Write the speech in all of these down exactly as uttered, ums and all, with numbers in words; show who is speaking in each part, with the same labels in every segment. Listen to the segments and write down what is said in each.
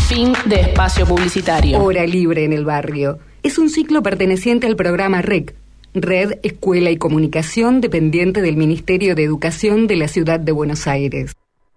Speaker 1: Fin de espacio publicitario.
Speaker 2: Hora Libre en el Barrio. Es un ciclo perteneciente al programa R E C, Red, Escuela y Comunicación, dependiente del Ministerio de Educación de la Ciudad de Buenos Aires.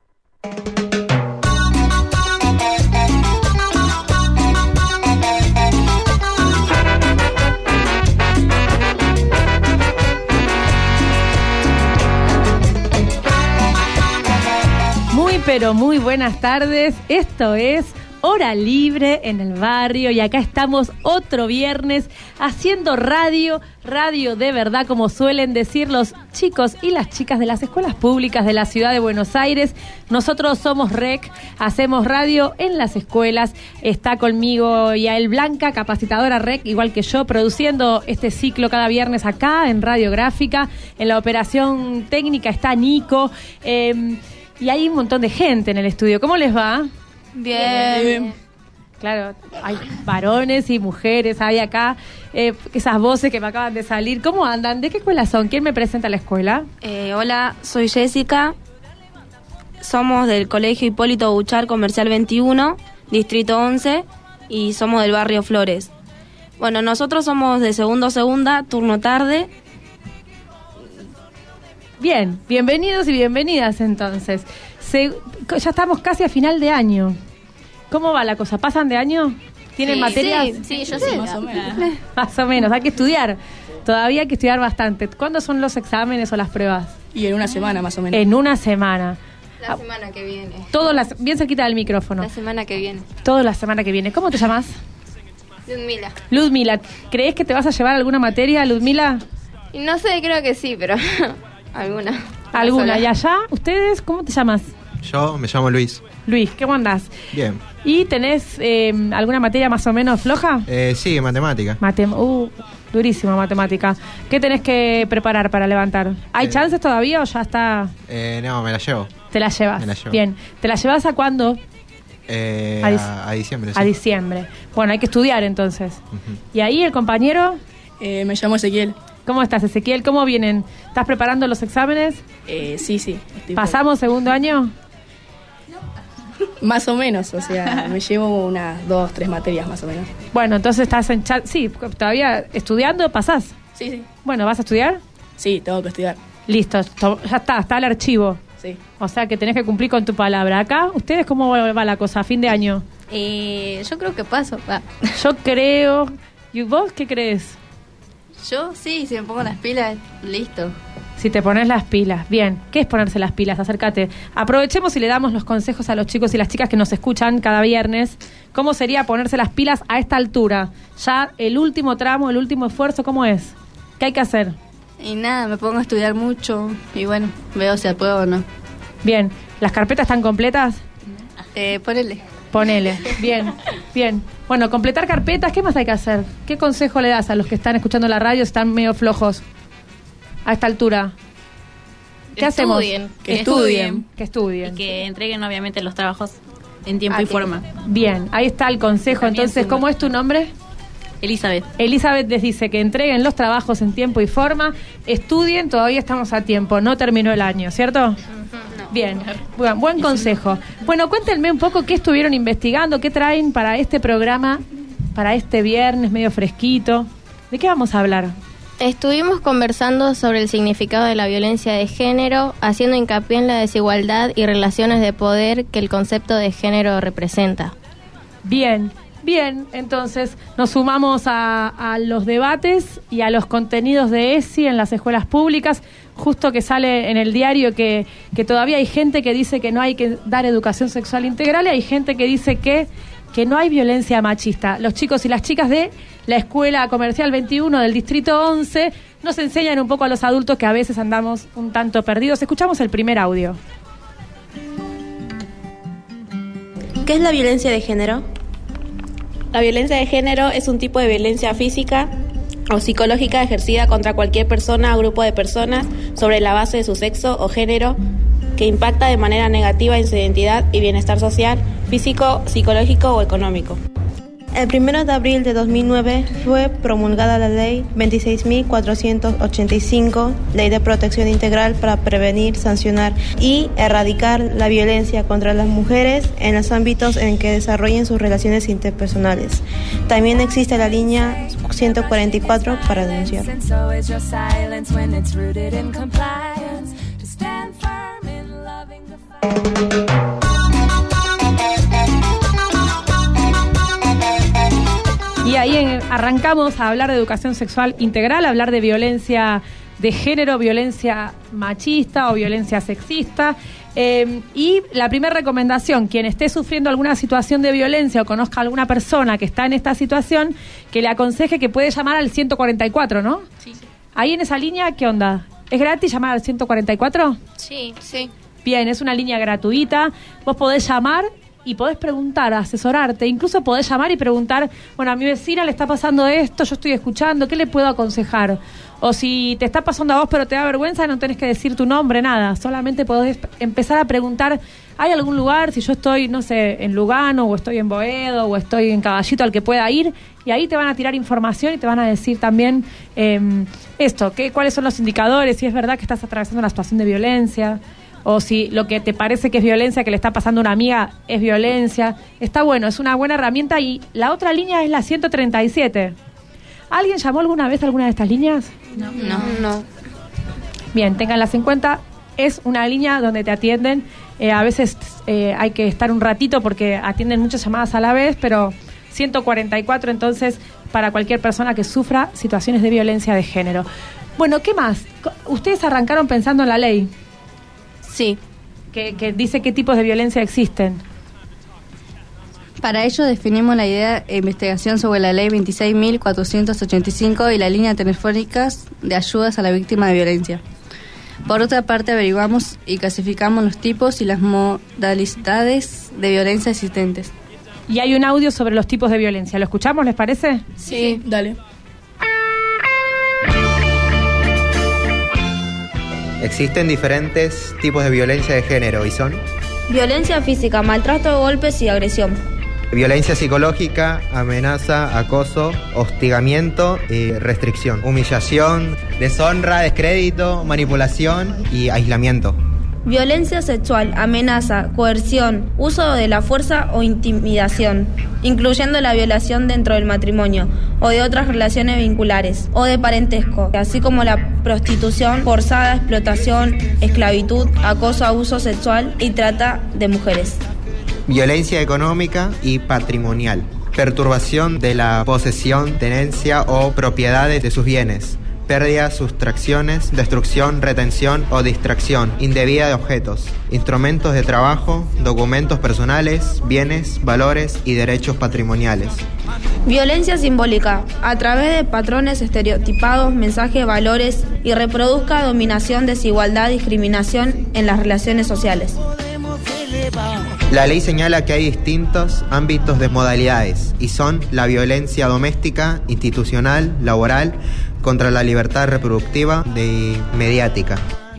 Speaker 3: Muy, pero muy buenas tardes. Esto es Hora Libre en el Barrio y acá estamos otro viernes haciendo radio, radio de verdad, como suelen decir los chicos y las chicas de las escuelas públicas de la Ciudad de Buenos Aires. Nosotros somos R E C, hacemos radio en las escuelas. Está conmigo Yael Blanca, capacitadora R E C, igual que yo, produciendo este ciclo cada viernes acá en Radiográfica. En la operación técnica está Nico. Eh, y hay un montón de gente en el estudio. ¿Cómo les va?
Speaker 4: Bien. Bien.
Speaker 3: Claro, hay varones y mujeres, hay acá eh, esas voces que me acaban de salir. ¿Cómo andan? ¿De qué escuela son? ¿Quién me presenta a la escuela?
Speaker 4: Eh, hola, soy Jessica. Somos del Colegio Hipólito Buchar Comercial veintiuno, Distrito once, y somos del barrio Flores. Bueno, nosotros somos de segundo segunda, turno tarde.
Speaker 3: Bien, bienvenidos y bienvenidas entonces. Se, ya estamos casi a final de año. ¿Cómo va la cosa? ¿Pasan de año? ¿Tienen
Speaker 4: sí,
Speaker 3: materias?
Speaker 4: Sí, sí, yo sí, sí, más o menos.
Speaker 3: Más o menos, hay que estudiar. Todavía hay que estudiar bastante. ¿Cuándo son los exámenes o las pruebas?
Speaker 5: Y en una semana más o menos.
Speaker 3: En una semana.
Speaker 4: La semana que viene.
Speaker 3: Todo las, bien cerquita del micrófono.
Speaker 4: La semana que viene.
Speaker 3: Todo la semana que viene. ¿Cómo te llamas?
Speaker 4: Ludmila.
Speaker 3: Ludmila. ¿Crees que te vas a llevar alguna materia, Ludmila?
Speaker 4: Y no sé, creo que sí, pero alguna.
Speaker 3: ¿Alguna? ¿Y allá? ¿Ustedes? ¿Cómo te llamas?
Speaker 6: Yo me llamo Luis.
Speaker 3: Luis, ¿cómo andás?
Speaker 6: Bien.
Speaker 3: ¿Y tenés eh, alguna materia más o menos floja?
Speaker 6: Eh, sí, matemática.
Speaker 3: Matem uh, durísima matemática. ¿Qué tenés que preparar para levantar? ¿Hay
Speaker 6: eh,
Speaker 3: chances todavía o ya está?
Speaker 6: Eh, no, me la llevo.
Speaker 3: ¿Te la llevas?
Speaker 6: Me la llevo.
Speaker 3: Bien. ¿Te la llevas a cuándo?
Speaker 6: Eh,
Speaker 3: a,
Speaker 6: a, a diciembre, sí.
Speaker 3: A diciembre. Bueno, hay que estudiar entonces. Uh-huh. ¿Y ahí el compañero?
Speaker 5: Eh, me llamo Ezequiel.
Speaker 3: ¿Cómo estás, Ezequiel? ¿Cómo vienen? ¿Estás preparando los exámenes?
Speaker 5: Eh, sí, sí.
Speaker 3: ¿Pasamos segundo año?
Speaker 5: Más o menos, o sea, me llevo unas dos, tres materias más o menos.
Speaker 3: Bueno, entonces estás en chat. Sí, todavía estudiando, ¿pasás?
Speaker 5: Sí, sí.
Speaker 3: Bueno, ¿vas a estudiar?
Speaker 5: Sí, tengo que estudiar.
Speaker 3: Listo, ya está, está el archivo.
Speaker 5: Sí.
Speaker 3: O sea que tenés que cumplir con tu palabra. Acá, ¿ustedes cómo va la cosa a fin de año?
Speaker 4: Eh, yo creo que paso. Va.
Speaker 3: Yo creo. ¿Y vos qué crees?
Speaker 4: Yo sí, si me pongo las pilas, listo.
Speaker 3: Si te pones las pilas. Bien, ¿qué es ponerse las pilas? Acércate. Aprovechemos y le damos los consejos a los chicos y las chicas que nos escuchan cada viernes. ¿Cómo sería ponerse las pilas a esta altura? Ya el último tramo, el último esfuerzo, ¿cómo es? ¿Qué hay que hacer?
Speaker 4: Y nada, me pongo a estudiar mucho y bueno, veo si puedo o no.
Speaker 3: Bien, ¿las carpetas están completas?
Speaker 4: Eh, ponele.
Speaker 3: Ponele, bien, bien. Bueno, completar carpetas, ¿qué más hay que hacer? ¿Qué consejo le das a los que están escuchando la radio, están medio flojos a esta altura? ¿Qué hacemos?
Speaker 7: Estudien,
Speaker 3: que,
Speaker 7: que
Speaker 3: estudien,
Speaker 7: estudien.
Speaker 3: que estudien.
Speaker 7: Y que entreguen obviamente los trabajos en tiempo
Speaker 4: Ah,
Speaker 7: y
Speaker 4: que-
Speaker 7: forma.
Speaker 3: Bien, ahí está el consejo.
Speaker 7: También
Speaker 3: Entonces,
Speaker 7: suma.
Speaker 3: ¿cómo es tu nombre?
Speaker 7: Elizabeth.
Speaker 3: Elizabeth les dice que entreguen los trabajos en tiempo y forma, estudien, todavía estamos a tiempo, no terminó el año, ¿cierto? Bien, buen, buen consejo. Bueno, cuéntenme un poco qué estuvieron investigando, qué traen para este programa, para este viernes medio fresquito. ¿De qué vamos a hablar?
Speaker 8: Estuvimos conversando sobre el significado de la violencia de género, haciendo hincapié en la desigualdad y relaciones de poder que el concepto de género representa.
Speaker 3: Bien, bien, entonces nos sumamos a, a los debates y a los contenidos de E S I en las escuelas públicas, justo que sale en el diario que, que todavía hay gente que dice que no hay que dar educación sexual integral y hay gente que dice que, que no hay violencia machista. Los chicos y las chicas de la Escuela Comercial veintiuno del Distrito once nos enseñan un poco a los adultos que a veces andamos un tanto perdidos. Escuchamos el primer audio.
Speaker 9: ¿Qué es la violencia de género? La violencia de género es un tipo de violencia física o psicológica ejercida contra cualquier persona o grupo de personas sobre la base de su sexo o género que impacta de manera negativa en su identidad y bienestar social, físico, psicológico o económico. El primero de abril de dos mil nueve fue promulgada la Ley veintiséis mil cuatrocientos ochenta y cinco, Ley de Protección Integral para prevenir, sancionar y erradicar la violencia contra las mujeres en los ámbitos en que desarrollen sus relaciones interpersonales. También existe la línea ciento cuarenta y cuatro para denunciar.
Speaker 3: Y ahí en, arrancamos a hablar de educación sexual integral, a hablar de violencia de género, violencia machista o violencia sexista. Eh, y la primera recomendación, quien esté sufriendo alguna situación de violencia o conozca a alguna persona que está en esta situación, que le aconseje que puede llamar al ciento cuarenta y cuatro, ¿no?
Speaker 7: Sí.
Speaker 3: Ahí en esa línea, ¿qué onda? ¿Es gratis llamar al ciento cuarenta y cuatro?
Speaker 8: Sí, sí.
Speaker 3: Bien, es una línea gratuita. Vos podés llamar y podés preguntar, asesorarte. Incluso podés llamar y preguntar, bueno, a mi vecina le está pasando esto, yo estoy escuchando, ¿qué le puedo aconsejar? O si te está pasando a vos pero te da vergüenza, no tenés que decir tu nombre, nada. Solamente podés empezar a preguntar, ¿hay algún lugar? Si yo estoy, no sé, en Lugano, o estoy en Boedo, o estoy en Caballito, al que pueda ir. Y ahí te van a tirar información y te van a decir también eh, esto, que, cuáles son los indicadores, si es verdad que estás atravesando una situación de violencia, o si lo que te parece que es violencia, que le está pasando a una amiga, es violencia. Está bueno, es una buena herramienta. Y la otra línea es la ciento treinta y siete. ¿Alguien llamó alguna vez a alguna de estas líneas?
Speaker 7: No.
Speaker 8: No, no.
Speaker 3: Bien, ténganlas en cuenta. Es una línea donde te atienden. Eh, a veces eh, hay que estar un ratito porque atienden muchas llamadas a la vez, pero ciento cuarenta y cuatro entonces para cualquier persona que sufra situaciones de violencia de género. Bueno, ¿qué más? Ustedes arrancaron pensando en la ley.
Speaker 4: Sí.
Speaker 3: Que, que dice qué tipos de violencia existen.
Speaker 10: Para ello definimos la idea de investigación sobre la ley veintiséis mil cuatrocientos ochenta y cinco y la línea telefónicas de ayudas a la víctima de violencia. Por otra parte, averiguamos y clasificamos los tipos y las modalidades de violencia existentes.
Speaker 3: Y hay un audio sobre los tipos de violencia. ¿Lo escuchamos, les parece?
Speaker 5: Sí, dale.
Speaker 6: Existen diferentes tipos de violencia de género y son:
Speaker 4: Violencia física, maltrato, golpes y agresión.
Speaker 6: violencia psicológica, amenaza, acoso, hostigamiento y restricción, humillación, deshonra, descrédito, manipulación y aislamiento.
Speaker 4: Violencia sexual, amenaza, coerción, uso de la fuerza o intimidación, incluyendo la violación dentro del matrimonio o de otras relaciones vinculares o de parentesco, así como la prostitución forzada, explotación, esclavitud, acoso, abuso sexual y trata de mujeres.
Speaker 6: Violencia económica y patrimonial, perturbación de la posesión, tenencia o propiedades de sus bienes, pérdidas, sustracciones, destrucción, retención o distracción indebida de objetos, instrumentos de trabajo, documentos personales, bienes, valores y derechos patrimoniales.
Speaker 4: Violencia simbólica, a través de patrones estereotipados, mensajes, valores y reproduzca dominación, desigualdad, discriminación en las relaciones sociales.
Speaker 6: La ley señala que hay distintos ámbitos de modalidades y son la violencia doméstica, institucional, laboral, contra la libertad reproductiva y mediática.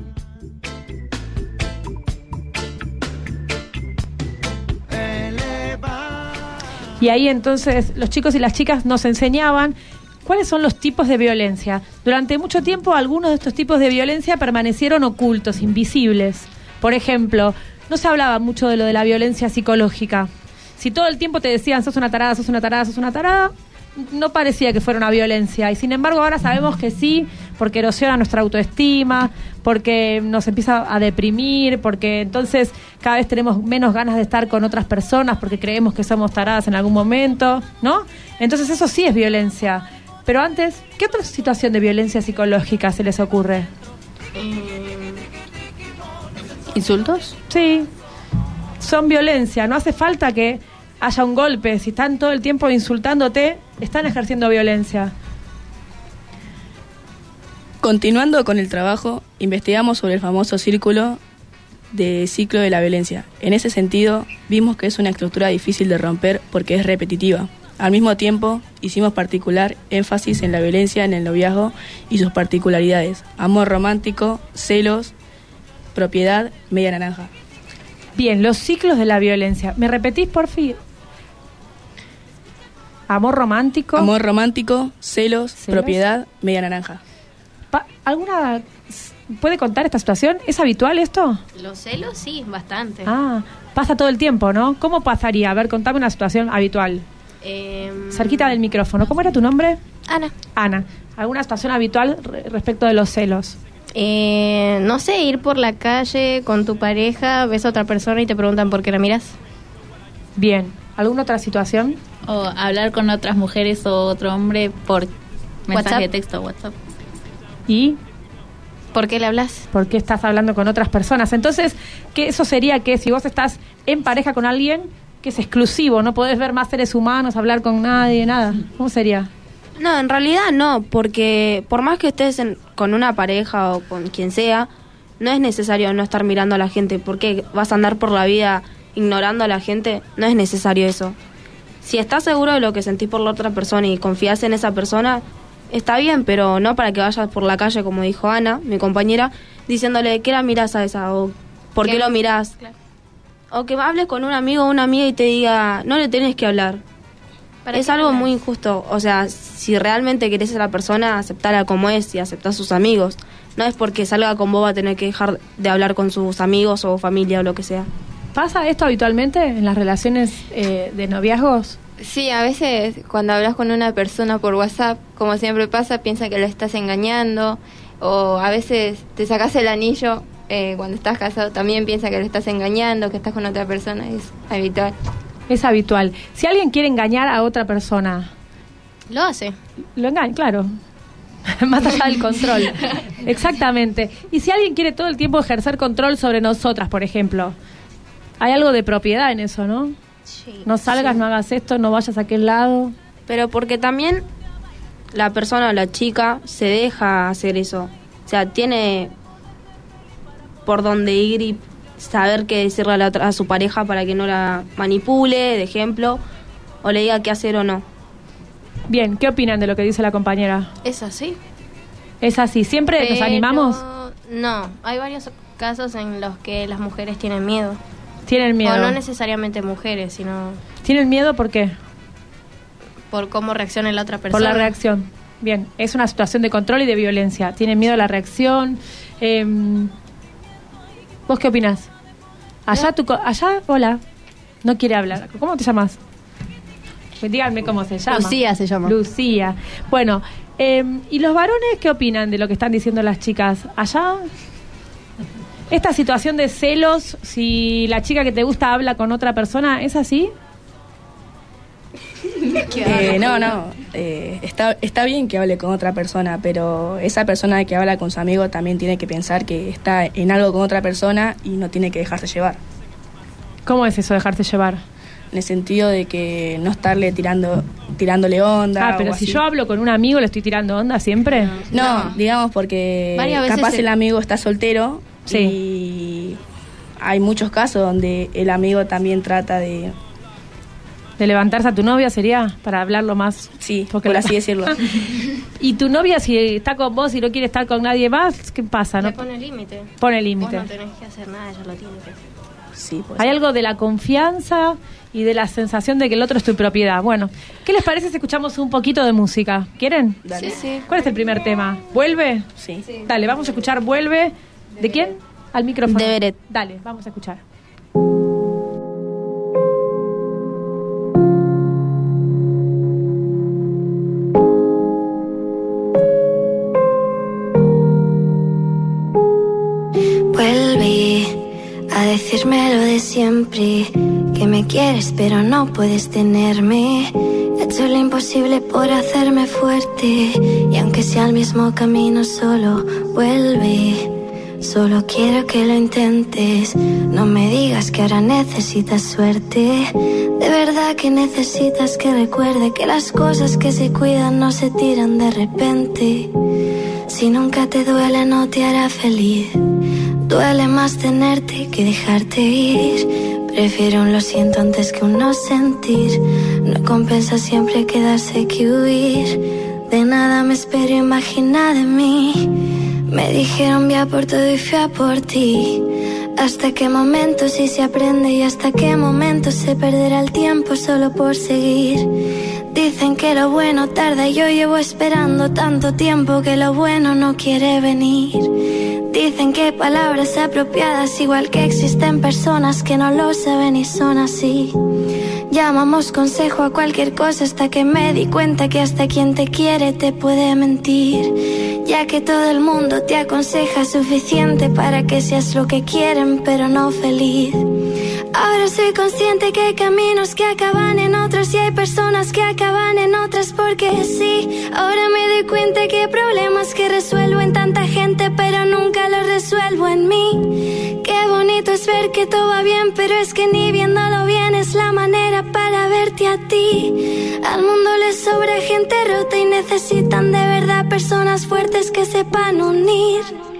Speaker 3: Y ahí entonces los chicos y las chicas nos enseñaban cuáles son los tipos de violencia. Durante mucho tiempo algunos de estos tipos de violencia permanecieron ocultos, invisibles. Por ejemplo, no se hablaba mucho de lo de la violencia psicológica. Si todo el tiempo te decían sos una tarada, sos una tarada, sos una tarada, no parecía que fuera una violencia. Y sin embargo ahora sabemos que sí, porque erosiona nuestra autoestima, porque nos empieza a deprimir, porque entonces cada vez tenemos menos ganas de estar con otras personas porque creemos que somos taradas en algún momento, ¿no? Entonces eso sí es violencia. Pero antes, ¿qué otra situación de violencia psicológica se les ocurre?
Speaker 10: ¿Insultos?
Speaker 3: Sí, son violencia. No hace falta que haya un golpe. Si están todo el tiempo insultándote, están ejerciendo violencia.
Speaker 5: Continuando con el trabajo, investigamos sobre el famoso círculo de ciclo de la violencia. En ese sentido, vimos que es una estructura difícil de romper porque es repetitiva. Al mismo tiempo, hicimos particular énfasis en la violencia en el noviazgo y sus particularidades: amor romántico, celos, propiedad, media naranja.
Speaker 3: Bien, los ciclos de la violencia. ¿Me repetís, por fin? Amor romántico.
Speaker 5: Amor romántico, celos,
Speaker 3: ¿Celos?
Speaker 5: propiedad, media naranja.
Speaker 3: Pa- ¿Alguna puede contar esta situación? ¿Es habitual esto?
Speaker 8: Los celos, sí, bastante.
Speaker 3: Ah, pasa todo el tiempo, ¿no? ¿Cómo pasaría? A ver, contame una situación habitual.
Speaker 8: Eh,
Speaker 3: Cerquita del micrófono. ¿Cómo era tu nombre?
Speaker 8: Ana.
Speaker 3: Ana. ¿Alguna situación habitual re- respecto de los celos?
Speaker 8: Eh, no sé, ir por la calle con tu pareja, ves a otra persona y te preguntan por qué la miras.
Speaker 3: Bien. ¿Alguna otra situación?
Speaker 7: O hablar con otras mujeres o otro hombre por mensaje
Speaker 8: WhatsApp.
Speaker 7: de texto o WhatsApp.
Speaker 3: ¿Y
Speaker 8: ¿Por qué le hablas?
Speaker 3: por qué estás hablando con otras personas? Entonces, ¿qué eso sería que si vos estás en pareja con alguien que es exclusivo, no podés ver más seres humanos, hablar con nadie, nada? ¿Cómo sería?
Speaker 4: No, en realidad no, porque por más que estés en- con una pareja o con quien sea, no es necesario no estar mirando a la gente, porque vas a andar por la vida ignorando a la gente, no es necesario eso. Si estás seguro de lo que sentís por la otra persona y confías en esa persona, está bien, pero no para que vayas por la calle, como dijo Ana, mi compañera, diciéndole, ¿qué la mirás a esa? O ¿por qué
Speaker 8: ¿Qué?
Speaker 4: lo mirás?
Speaker 8: Claro.
Speaker 4: O que hables con un amigo o una amiga y te diga, no le tenés que hablar.
Speaker 8: ¿Para
Speaker 4: Es
Speaker 8: qué
Speaker 4: algo
Speaker 8: hablas?
Speaker 4: muy injusto. O sea, si realmente querés a la persona, aceptarla como es y aceptar sus amigos. No es porque salga con vos va a tener que dejar de hablar con sus amigos o familia o lo que sea.
Speaker 3: ¿Pasa esto habitualmente en las relaciones eh, de noviazgos?
Speaker 11: Sí, a veces cuando hablas con una persona por WhatsApp, como siempre pasa, piensa que lo estás engañando, o a veces te sacas el anillo eh, cuando estás casado, también piensa que lo estás engañando, que estás con otra persona, es habitual.
Speaker 3: Es habitual. Si alguien quiere engañar a otra persona,
Speaker 8: Lo hace.
Speaker 3: lo engaña, claro. Más allá del control. Exactamente. Y si alguien quiere todo el tiempo ejercer control sobre nosotras, por ejemplo, hay algo de propiedad en eso, ¿no?
Speaker 8: Sí.
Speaker 3: No salgas,
Speaker 4: Sí.
Speaker 3: no hagas esto, no vayas a aquel lado.
Speaker 4: Pero porque también la persona o la chica se deja hacer eso. O sea, tiene por dónde ir y saber qué decirle a, la otra- a su pareja para que no la manipule, de ejemplo, o le diga qué hacer o no.
Speaker 3: Bien, ¿qué opinan de lo que dice la compañera?
Speaker 8: Es así.
Speaker 3: ¿Es así? ¿Siempre nos
Speaker 8: Pero
Speaker 3: animamos?
Speaker 8: No, hay varios casos en los que las mujeres tienen miedo.
Speaker 3: ¿Tienen miedo?
Speaker 8: O no necesariamente mujeres, sino
Speaker 3: ¿Tienen miedo por qué?
Speaker 8: por cómo reacciona la otra persona.
Speaker 3: Por la reacción. Bien, es una situación de control y de violencia. Tienen miedo a la reacción. Eh, ¿Vos qué opinás? Allá, tu co- allá, hola. No quiere hablar. ¿Cómo te llamas? Díganme cómo se llama.
Speaker 10: Lucía se llama.
Speaker 3: Lucía. Bueno, eh, ¿y los varones qué opinan de lo que están diciendo las chicas? Allá, esta situación de celos, si la chica que te gusta habla con otra persona, ¿es así?
Speaker 5: Eh, no, no. eh, está, está bien que hable con otra persona, pero esa persona que habla con su amigo también tiene que pensar que está en algo con otra persona y no tiene que dejarse llevar.
Speaker 3: ¿Cómo es eso, dejarse llevar?
Speaker 5: En el sentido de que no estarle tirando tirándole onda.
Speaker 3: Ah, pero
Speaker 5: o
Speaker 3: si
Speaker 5: así.
Speaker 3: yo hablo con un amigo, ¿le estoy tirando onda siempre?
Speaker 5: No, digamos porque
Speaker 8: Varias veces
Speaker 5: capaz
Speaker 8: se-
Speaker 5: el amigo está soltero
Speaker 3: Sí.
Speaker 5: y hay muchos casos donde el amigo también trata de...
Speaker 3: ¿De levantarse a tu novia sería? Para hablarlo más.
Speaker 5: Sí,
Speaker 3: Porque
Speaker 5: por
Speaker 3: la-
Speaker 5: así decirlo.
Speaker 3: ¿Y tu novia, si está con vos y no quiere estar con nadie más, qué pasa?
Speaker 8: Le
Speaker 3: ¿No?
Speaker 8: pone límite.
Speaker 3: Pone
Speaker 8: Vos
Speaker 3: límite.
Speaker 8: no tenés que hacer nada, ella lo tiene que hacer.
Speaker 5: Sí, pues.
Speaker 3: Hay algo de la confianza y de la sensación de que el otro es tu propiedad. Bueno, ¿qué les parece si escuchamos un poquito de música? ¿Quieren?
Speaker 5: Dale.
Speaker 8: Sí, sí.
Speaker 3: ¿Cuál es el primer tema? ¿Vuelve?
Speaker 5: Sí.
Speaker 3: Dale, vamos a escuchar Vuelve. ¿De quién? Al micrófono.
Speaker 4: De Beret.
Speaker 3: Dale, vamos a escuchar.
Speaker 12: Vuelve a decirme lo de siempre, que me quieres pero no puedes tenerme. He hecho lo imposible por hacerme fuerte, y aunque sea el mismo camino solo, vuelve. Solo quiero que lo intentes, no me digas que ahora necesitas suerte. De verdad que necesitas que recuerde que las cosas que se cuidan no se tiran de repente. Si nunca te duele no te hará feliz. Duele más tenerte que dejarte ir. Prefiero un lo siento antes que un no sentir. No compensa siempre quedarse que huir. De nada me espero imaginar de mí. Me dijeron vía por todo y fui a por ti. Hasta qué momento si se aprende y hasta qué momento se perderá el tiempo solo por seguir. Dicen que lo bueno tarda y yo llevo esperando tanto tiempo que lo bueno no quiere venir. Dicen que palabras apropiadas, igual que existen personas que no lo saben y son así. Llamamos consejo a cualquier cosa hasta que me di cuenta que hasta quien te quiere te puede mentir. Ya que todo el mundo te aconseja suficiente para que seas lo que quieren pero no feliz. Ahora soy consciente que hay caminos que acaban en otros y hay personas que acaban en otras porque sí. Ahora me doy cuenta que hay problemas que resuelvo en tanta gente pero nunca los resuelvo en mí. Qué bonito es ver que todo va bien, pero es que ni viéndolo bien es la manera para verte a ti. Al mundo le sobra gente rota y necesitan de verdad personas fuertes que sepan unir.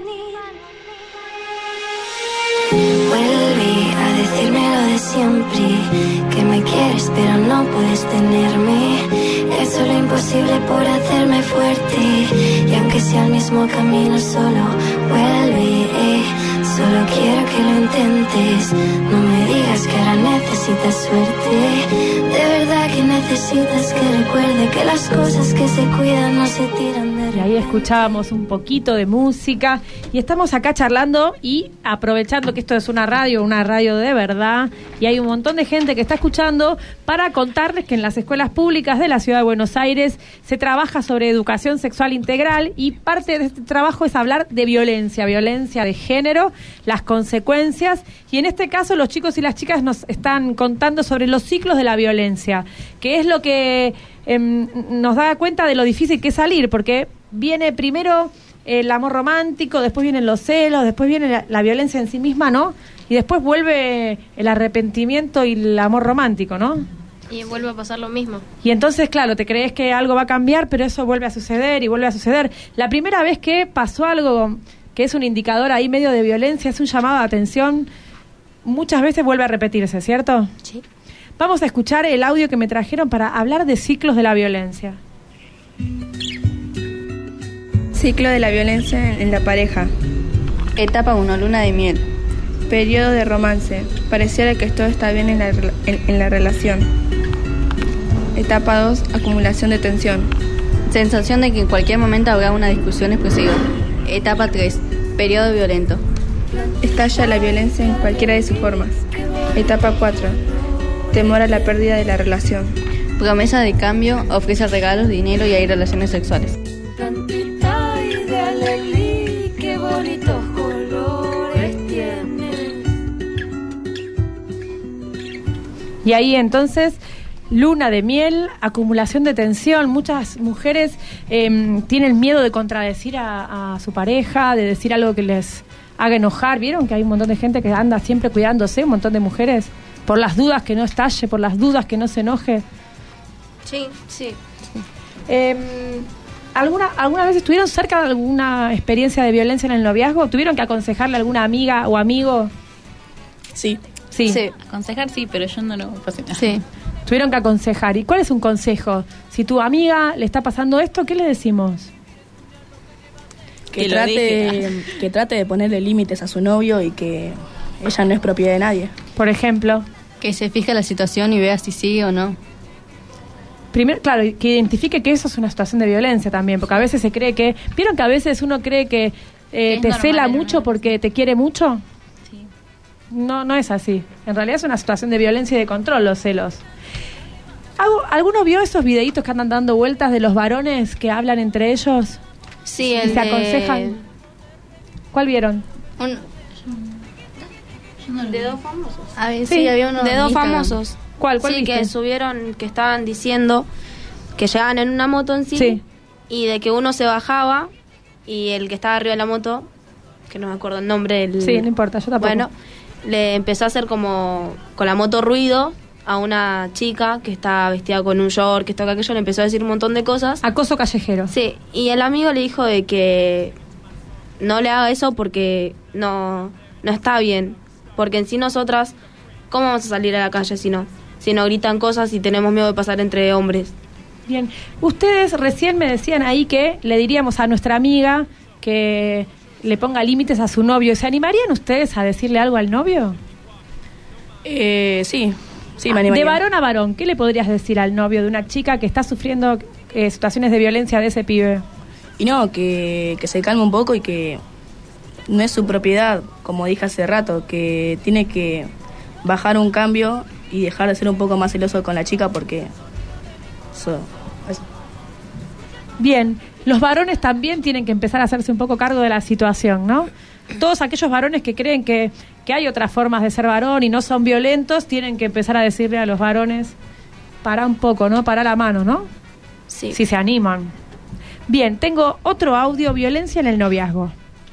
Speaker 12: Vuelve a decirme lo de siempre, que me quieres pero no puedes tenerme. He hecho lo imposible por hacerme fuerte, y aunque sea el mismo camino solo vuelve, eh. Solo quiero que lo intentes, no me digas que ahora necesitas suerte. De verdad que necesitas que recuerde que las cosas que se cuidan no se tiran de...
Speaker 3: Y ahí escuchábamos un poquito de música y estamos acá charlando y aprovechando que esto es una radio, una radio de verdad, y hay un montón de gente que está escuchando para contarles que en las escuelas públicas de la Ciudad de Buenos Aires se trabaja sobre educación sexual integral y parte de este trabajo es hablar de violencia, violencia de género, las consecuencias, y en este caso los chicos y las chicas nos están contando sobre los ciclos de la violencia, que es lo que eh, nos da cuenta de lo difícil que es salir, porque viene primero el amor romántico, después vienen los celos, después viene la, la violencia en sí misma, ¿no? Y después vuelve el arrepentimiento y el amor romántico, ¿no?
Speaker 8: Y vuelve a pasar lo mismo.
Speaker 3: Y entonces, claro, te crees que algo va a cambiar, pero eso vuelve a suceder y vuelve a suceder. La primera vez que pasó algo que es un indicador ahí medio de violencia, es un llamado de atención, muchas veces vuelve a repetirse, ¿cierto?
Speaker 8: Sí.
Speaker 3: Vamos a escuchar el audio que me trajeron para hablar de ciclos de la violencia.
Speaker 13: Ciclo de la violencia en la pareja.
Speaker 10: Etapa uno, luna de miel.
Speaker 13: Periodo de romance. Pareciera que todo está bien en la, en, en la relación. Etapa dos, acumulación de tensión.
Speaker 10: Sensación de que en cualquier momento habrá una discusión explosiva. Etapa tres, periodo violento.
Speaker 13: Estalla la violencia en cualquiera de sus formas. Etapa cuatro, temor a la pérdida de la relación.
Speaker 10: Promesa de cambio, ofrece regalos, dinero y hay relaciones sexuales.
Speaker 12: Tantita idea, Leli, qué bonitos colores tiene.
Speaker 3: Y ahí entonces, luna de miel, acumulación de tensión. Muchas mujeres eh, tienen miedo de contradecir a, a su pareja, de decir algo que les haga enojar. ¿Vieron que hay un montón de gente que anda siempre cuidándose, un montón de mujeres? Por las dudas que no estalle, por las dudas que no se enoje.
Speaker 8: Sí, sí.
Speaker 3: Eh, ¿alguna, ¿Alguna vez estuvieron cerca de alguna experiencia de violencia en el noviazgo? ¿Tuvieron que aconsejarle a alguna amiga o amigo?
Speaker 5: Sí.
Speaker 3: Sí.
Speaker 7: sí. Aconsejar sí, pero yo no lo pasé nada.
Speaker 3: Sí. Tuvieron que aconsejar. ¿Y cuál es un consejo? Si tu amiga le está pasando esto, ¿qué le decimos?
Speaker 5: Que,
Speaker 7: Que
Speaker 5: trate, que trate de ponerle límites a su novio y que ella no es propiedad de nadie.
Speaker 3: Por ejemplo.
Speaker 10: Que se fije la situación y vea si sigue o no.
Speaker 3: Primero, claro, que identifique que eso es una situación de violencia también, porque a veces se cree que... ¿Vieron que a veces uno cree que eh, te cela mucho porque te quiere mucho?
Speaker 7: Sí.
Speaker 3: No, no es así. En realidad es una situación de violencia y de control, los celos. ¿Alguno vio esos videitos que andan dando vueltas de los varones que hablan entre ellos?
Speaker 8: Sí,
Speaker 3: y
Speaker 8: el
Speaker 3: se
Speaker 8: de...
Speaker 3: aconsejan. ¿Cuál vieron?
Speaker 10: Un...
Speaker 8: ¿De dos famosos?
Speaker 10: A ver,
Speaker 3: Sí,
Speaker 10: sí, había uno
Speaker 4: De dos
Speaker 10: Instagram.
Speaker 4: famosos.
Speaker 3: ¿Cuál? ¿Cuál
Speaker 4: Sí,
Speaker 3: viste?
Speaker 4: que subieron, que estaban diciendo que llegaban en una moto en sí,
Speaker 3: Sí.
Speaker 4: y de que uno se bajaba y el que estaba arriba de la moto, que no me acuerdo el nombre del...
Speaker 3: Sí, no importa, yo tampoco.
Speaker 4: Bueno, le empezó a hacer como con la moto ruido a una chica que está vestida con un short, que esto que aquello, le empezó a decir un montón de cosas.
Speaker 3: Acoso callejero.
Speaker 4: Sí, y el amigo le dijo de que no le haga eso porque no, no está bien. Porque en sí nosotras, ¿cómo vamos a salir a la calle si no? Si no gritan cosas y tenemos miedo de pasar entre hombres.
Speaker 3: Bien. Ustedes recién me decían ahí que le diríamos a nuestra amiga que le ponga límites a su novio. ¿Se animarían ustedes a decirle algo al novio?
Speaker 5: Eh, sí, Sí, me animaría.
Speaker 3: De varón a varón, ¿qué le podrías decir al novio de una chica que está sufriendo eh, situaciones de violencia de ese pibe?
Speaker 5: Y no, que, que se calme un poco y que no es su propiedad, como dije hace rato, que tiene que bajar un cambio y dejar de ser un poco más celoso con la chica porque... Eso, eso.
Speaker 3: Bien, los varones también tienen que empezar a hacerse un poco cargo de la situación, ¿no? Todos aquellos varones que creen que, que hay otras formas de ser varón y no son violentos, tienen que empezar a decirle a los varones, para un poco, ¿no? Para la mano, ¿no?
Speaker 4: Sí.
Speaker 3: Si se animan. Bien, tengo otro audio, violencia en el noviazgo.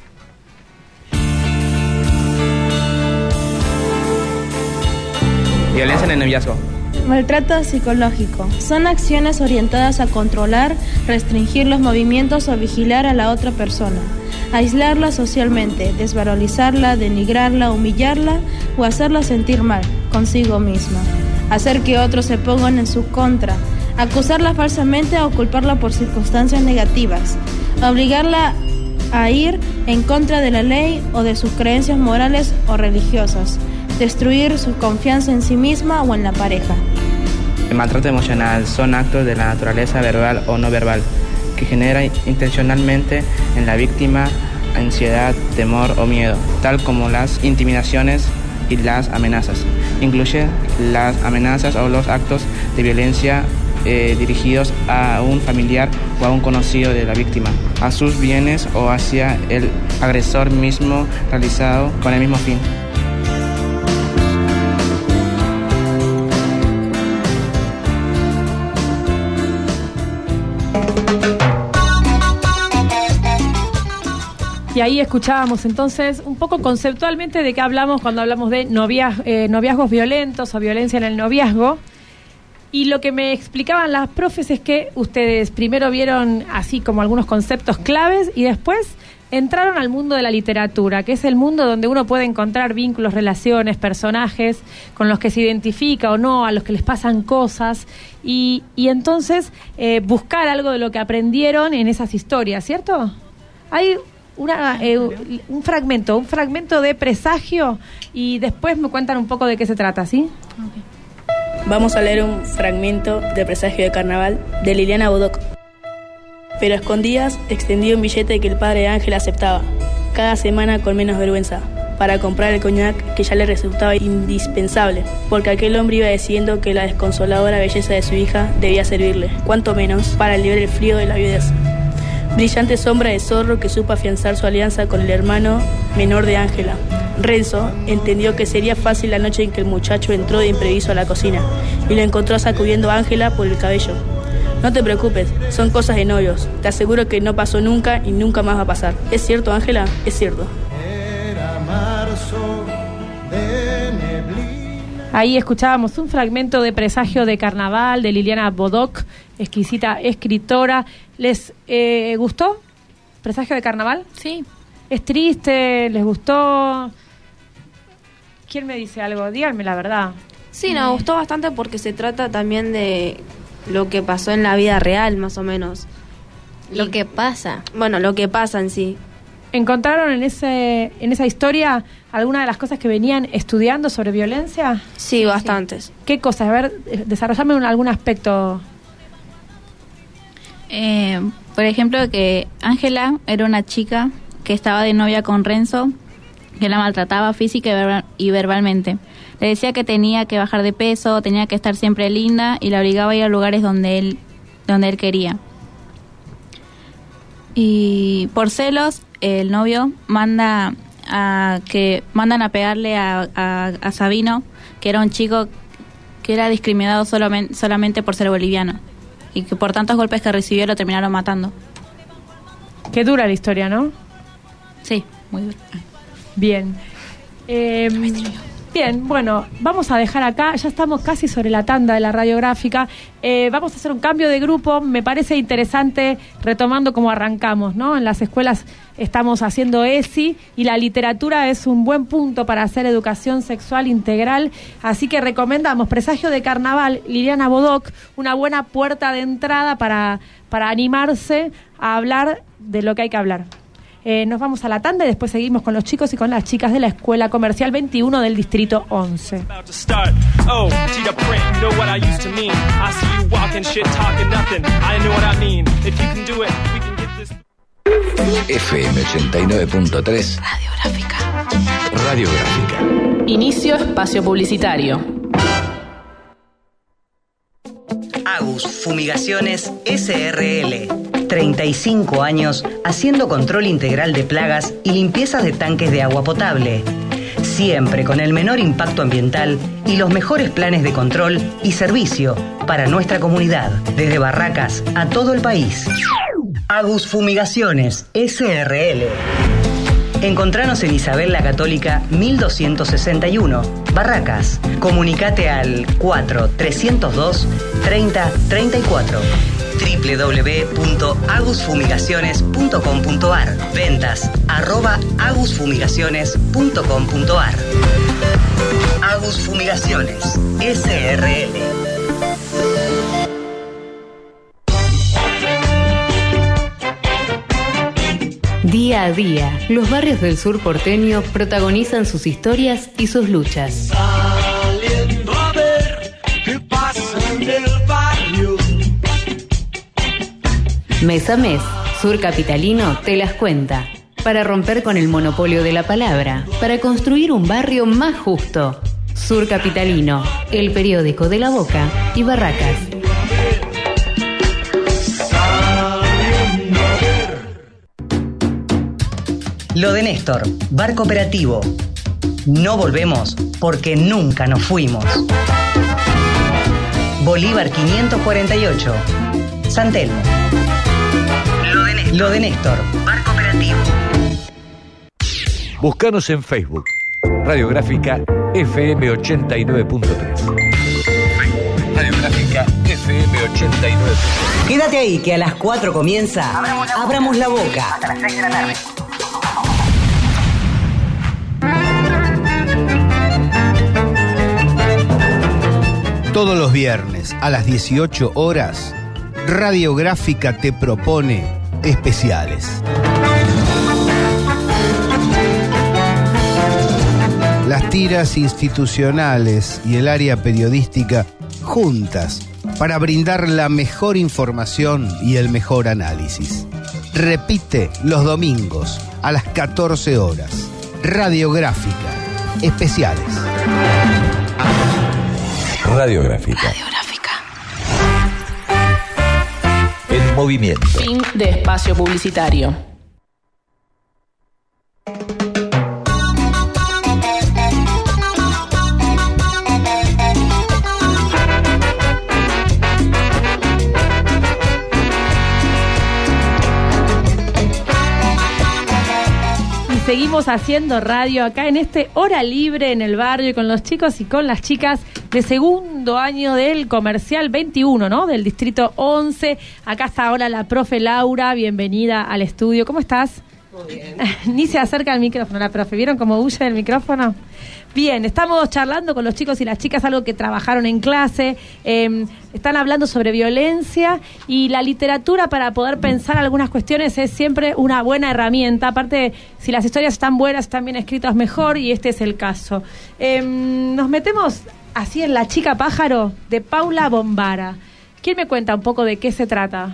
Speaker 14: Violencia en el noviazgo.
Speaker 15: Maltrato psicológico. Son acciones orientadas a controlar, restringir los movimientos o vigilar a la otra persona. Aislarla socialmente, desvalorizarla, denigrarla, humillarla o hacerla sentir mal consigo misma. Hacer que otros se pongan en su contra. Acusarla falsamente o culparla por circunstancias negativas. Obligarla a ir en contra de la ley o de sus creencias morales o religiosas. Destruir su confianza en sí misma o en la pareja.
Speaker 14: El maltrato emocional son actos de la naturaleza verbal o no verbal que genera intencionalmente en la víctima ansiedad, temor o miedo, tal como las intimidaciones y las amenazas. Incluye las amenazas o los actos de violencia eh, dirigidos a un familiar o a un conocido de la víctima, a sus bienes o hacia el agresor mismo, realizado con el mismo fin.
Speaker 3: Y ahí escuchábamos entonces un poco conceptualmente de qué hablamos cuando hablamos de noviaz, eh, noviazgos violentos o violencia en el noviazgo. Y lo que me explicaban las profes es que ustedes primero vieron así como algunos conceptos claves y después entraron al mundo de la literatura, que es el mundo donde uno puede encontrar vínculos, relaciones, personajes con los que se identifica o no, a los que les pasan cosas, y, y entonces eh, buscar algo de lo que aprendieron en esas historias, ¿cierto? Hay una, eh, un fragmento, un fragmento de Presagio y después me cuentan un poco de qué se trata, ¿sí?
Speaker 5: Okay. Vamos a leer un fragmento de Presagio de Carnaval de Liliana Bodoc. Pero a escondidas extendió un billete que el padre de Ángela aceptaba, cada semana con menos vergüenza, para comprar el coñac que ya le resultaba indispensable, porque aquel hombre iba decidiendo que la desconsoladora belleza de su hija debía servirle, cuanto menos, para aliviar el frío de la viudez. Brillante sombra de zorro que supo afianzar su alianza con el hermano menor de Ángela. Renzo entendió que sería fácil la noche en que el muchacho entró de imprevisto a la cocina y lo encontró sacudiendo a Ángela por el cabello. No te preocupes, son cosas de novios. Te aseguro que no pasó nunca y nunca más va a pasar. ¿Es cierto, Ángela? Es cierto.
Speaker 16: Era marzo de neblina.
Speaker 3: Ahí escuchábamos un fragmento de Presagio de Carnaval de Liliana Bodoc, exquisita escritora. ¿Les eh, gustó Presagio de Carnaval?
Speaker 7: Sí.
Speaker 3: ¿Es triste? ¿Les gustó? ¿Quién me dice algo? Díganme la verdad.
Speaker 4: Sí, nos gustó bastante porque se trata también de lo que pasó en la vida real, más o menos.
Speaker 8: Lo que pasa.
Speaker 4: Bueno, lo que pasa en sí.
Speaker 3: ¿Encontraron en ese en esa historia alguna de las cosas que venían estudiando sobre violencia?
Speaker 4: Sí, bastantes.
Speaker 3: Sí. ¿Qué cosas? A ver, desarrollame un, algún aspecto.
Speaker 7: Eh, por ejemplo, que Ángela era una chica que estaba de novia con Renzo, que la maltrataba física y, verbal, y verbalmente. Le decía que tenía que bajar de peso, tenía que estar siempre linda y la obligaba a ir a lugares donde él, donde él quería. Y por celos, el novio manda a que mandan a pegarle a, a, a Sabino, que era un chico que era discriminado solamente, solamente por ser boliviano y que por tantos golpes que recibió lo terminaron matando.
Speaker 3: Qué dura la historia, ¿no?
Speaker 7: Sí, muy dura.
Speaker 3: Bien. Eh, bien, bueno, vamos a dejar acá, ya estamos casi sobre la tanda de la radiográfica. Eh, vamos a hacer un cambio de grupo. Me parece interesante, retomando como arrancamos, ¿no? En las escuelas estamos haciendo E S I y la literatura es un buen punto para hacer educación sexual integral. Así que recomendamos Presagio de Carnaval, Liliana Bodoc, una buena puerta de entrada para, para animarse a hablar de lo que hay que hablar. Eh, nos vamos a la tanda y después seguimos con los chicos y con las chicas de la Escuela Comercial veintiuno del Distrito once.
Speaker 17: F M ochenta y nueve punto tres Radiográfica. Radiográfica.
Speaker 1: Inicio espacio publicitario.
Speaker 18: Agus Fumigaciones S R L. treinta y cinco años haciendo control integral de plagas y limpiezas de tanques de agua potable. Siempre con el menor impacto ambiental y los mejores planes de control y servicio para nuestra comunidad, desde Barracas a todo el país. Agus Fumigaciones S R L. Encontranos en Isabel la Católica mil doscientos sesenta y uno, Barracas. Comunicate al cuatro trescientos dos treinta treinta y cuatro. doble u doble u doble u punto agus fumigaciones punto com punto a r. Ventas arroba agus fumigaciones punto com punto a r. Agus Fumigaciones S R L.
Speaker 2: Día a día, los barrios del sur porteño protagonizan sus historias y sus luchas.
Speaker 16: Saliendo a ver qué pasa en el barrio.
Speaker 2: Mes a mes, Sur Capitalino te las cuenta. Para romper con el monopolio de la palabra, para construir un barrio más justo. Sur Capitalino, el periódico de La Boca y Barracas.
Speaker 18: Lo de Néstor, bar cooperativo. No volvemos porque nunca nos fuimos. Bolívar quinientos cuarenta y ocho, San Telmo. Lo de Néstor, Lo de Néstor, bar cooperativo.
Speaker 17: Búscanos en Facebook. Radiográfica F M ochenta y nueve punto tres. Radiográfica F M ochenta y nueve.
Speaker 18: Quédate ahí que a las cuatro comienza Abramos la, Abramos la Boca. Hasta las seis de la tarde.
Speaker 19: Todos los viernes a las dieciocho horas, Radiográfica te propone especiales. Las tiras institucionales y el área periodística juntas para brindar la mejor información y el mejor análisis. Repite los domingos a las catorce horas. Radiográfica, especiales.
Speaker 17: Radiográfica.
Speaker 1: Radiográfica.
Speaker 17: En movimiento.
Speaker 1: Fin de espacio publicitario.
Speaker 3: Seguimos haciendo radio acá en este Hora Libre en el barrio con los chicos y con las chicas de segundo año del Comercial veintiuno, ¿no? Del Distrito once. Acá está ahora la profe Laura, bienvenida al estudio. ¿Cómo estás?
Speaker 20: Muy bien.
Speaker 3: Ni se acerca al micrófono la profe. ¿Vieron cómo huye del micrófono? Bien, estamos charlando con los chicos y las chicas, algo que trabajaron en clase. Eh, están hablando sobre violencia y la literatura para poder pensar algunas cuestiones es siempre una buena herramienta. Aparte, si las historias están buenas, están bien escritas, mejor, y este es el caso. Eh, nos metemos así en La chica pájaro de Paula Bombara. ¿Quién me cuenta un poco de qué se trata?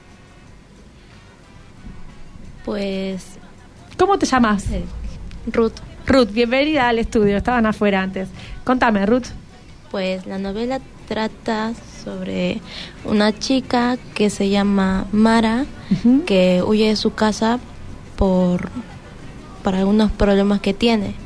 Speaker 4: Pues...
Speaker 3: ¿Cómo te llamas?
Speaker 4: Ruth.
Speaker 3: Ruth, bienvenida al estudio. Estaban afuera antes. Contame, Ruth.
Speaker 4: Pues la novela trata sobre una chica que se llama Mara, uh-huh. que huye de su casa por, por algunos problemas que tiene.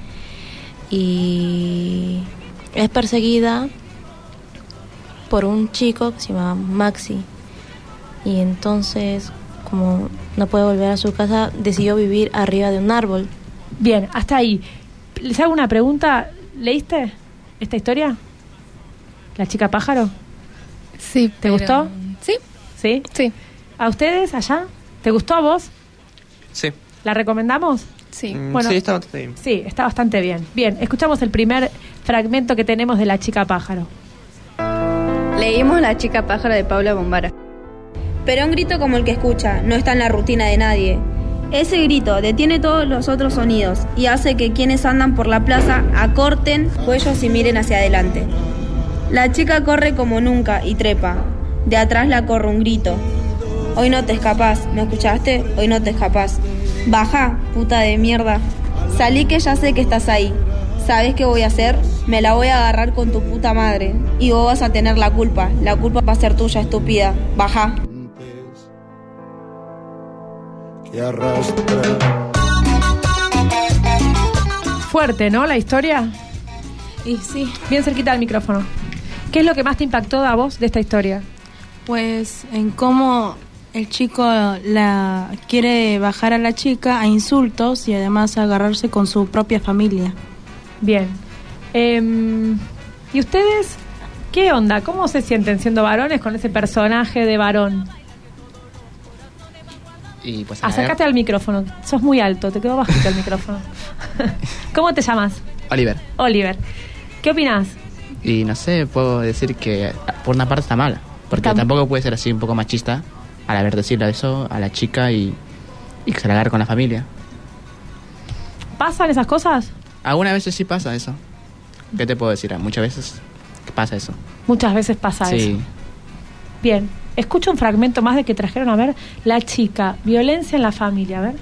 Speaker 4: Y es perseguida por un chico que se llama Maxi. Y entonces, como no puede volver a su casa, decidió vivir arriba de un árbol.
Speaker 3: Bien, hasta ahí. Les hago una pregunta. ¿Leíste esta historia? ¿La chica pájaro?
Speaker 20: Sí.
Speaker 3: ¿Te pero... gustó?
Speaker 20: Sí.
Speaker 3: ¿Sí?
Speaker 20: Sí.
Speaker 3: ¿A ustedes allá? ¿Te gustó a vos?
Speaker 14: Sí.
Speaker 3: ¿La recomendamos?
Speaker 20: Sí.
Speaker 14: Mm,
Speaker 3: bueno,
Speaker 14: sí, está bastante bien.
Speaker 3: Sí, está bastante bien. Bien, escuchamos el primer fragmento que tenemos de La chica pájaro.
Speaker 10: Leímos La chica pájaro de Paula Bombara.
Speaker 9: Pero un grito como el que escucha no está en la rutina de nadie.
Speaker 20: Ese grito detiene todos los otros sonidos y hace que quienes andan por la plaza acorten cuellos y miren hacia adelante. La chica corre como nunca y trepa. De atrás la corre un grito. Hoy no te escapás, ¿me escuchaste? Hoy no te escapás. Baja, puta de mierda. Salí que ya sé que estás ahí. ¿Sabes qué voy a hacer? Me la voy a agarrar con tu puta madre. Y vos vas a tener la culpa. La culpa va a ser tuya, estúpida. Baja.
Speaker 16: Que arrastra.
Speaker 3: Fuerte, ¿no? La historia.
Speaker 15: Y sí.
Speaker 3: Bien cerquita del micrófono. ¿Qué es lo que más te impactó a vos de esta historia?
Speaker 15: Pues en cómo el chico la quiere bajar a la chica a insultos y además a agarrarse con su propia familia.
Speaker 3: Bien. Eh, ¿Y ustedes qué onda? ¿Cómo se sienten siendo varones con ese personaje de varón?
Speaker 21: Y pues
Speaker 3: Acércate al micrófono. Sos muy alto, te quedó bajito el micrófono. ¿Cómo te llamas?
Speaker 21: Oliver.
Speaker 3: Oliver. ¿Qué opinás?
Speaker 21: Y no sé, puedo decir que por una parte está mal, porque
Speaker 3: Tam-
Speaker 21: tampoco puede ser así un poco machista al haber decirle eso a la chica y, y que se la agarre con la familia.
Speaker 3: ¿Pasan esas cosas?
Speaker 21: Algunas veces sí pasa eso. ¿Qué te puedo decir? Muchas veces pasa eso.
Speaker 3: Muchas veces pasa
Speaker 21: Sí.
Speaker 3: eso. Bien. Escucho un fragmento más de que trajeron a ver la chica. Violencia en la familia, a ver.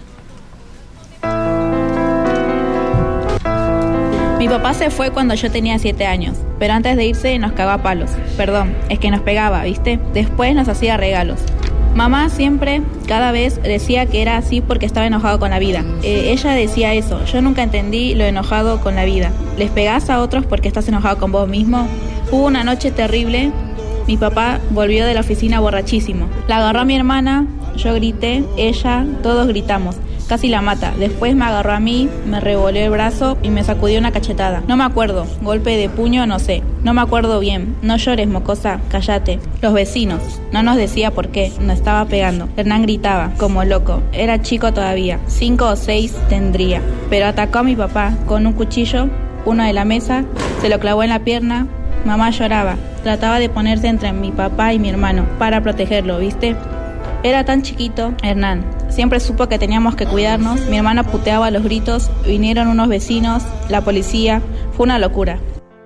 Speaker 7: Mi papá se fue cuando yo tenía siete años, pero antes de irse nos cagaba a palos. Perdón, es que nos pegaba, ¿viste? Después nos hacía regalos. Mamá siempre, cada vez, decía que era así porque estaba enojado con la vida. Eh, ella decía eso. Yo nunca entendí lo enojado con la vida. ¿Les pegás a otros porque estás enojado con vos mismo? Hubo una noche terrible. Mi papá volvió de la oficina borrachísimo. La agarró a mi hermana, yo grité, ella, todos gritamos. Casi la mata. Después me agarró a mí, me revolvió el brazo y me sacudió una cachetada. No me acuerdo. Golpe de puño, no sé. No me acuerdo bien. No llores, mocosa. Cállate. Los vecinos. No nos decía por qué. Nos estaba pegando. Hernán gritaba, como loco. Era chico todavía. Cinco o seis tendría. Pero atacó a mi papá con un cuchillo, uno de la mesa, se lo clavó en la pierna. Mamá lloraba. Trataba de ponerse entre mi papá y mi hermano para protegerlo, ¿viste? Era tan chiquito, Hernán. Siempre supo que teníamos que cuidarnos. Mi hermana puteaba a los gritos. Vinieron unos vecinos, la policía. Fue una locura.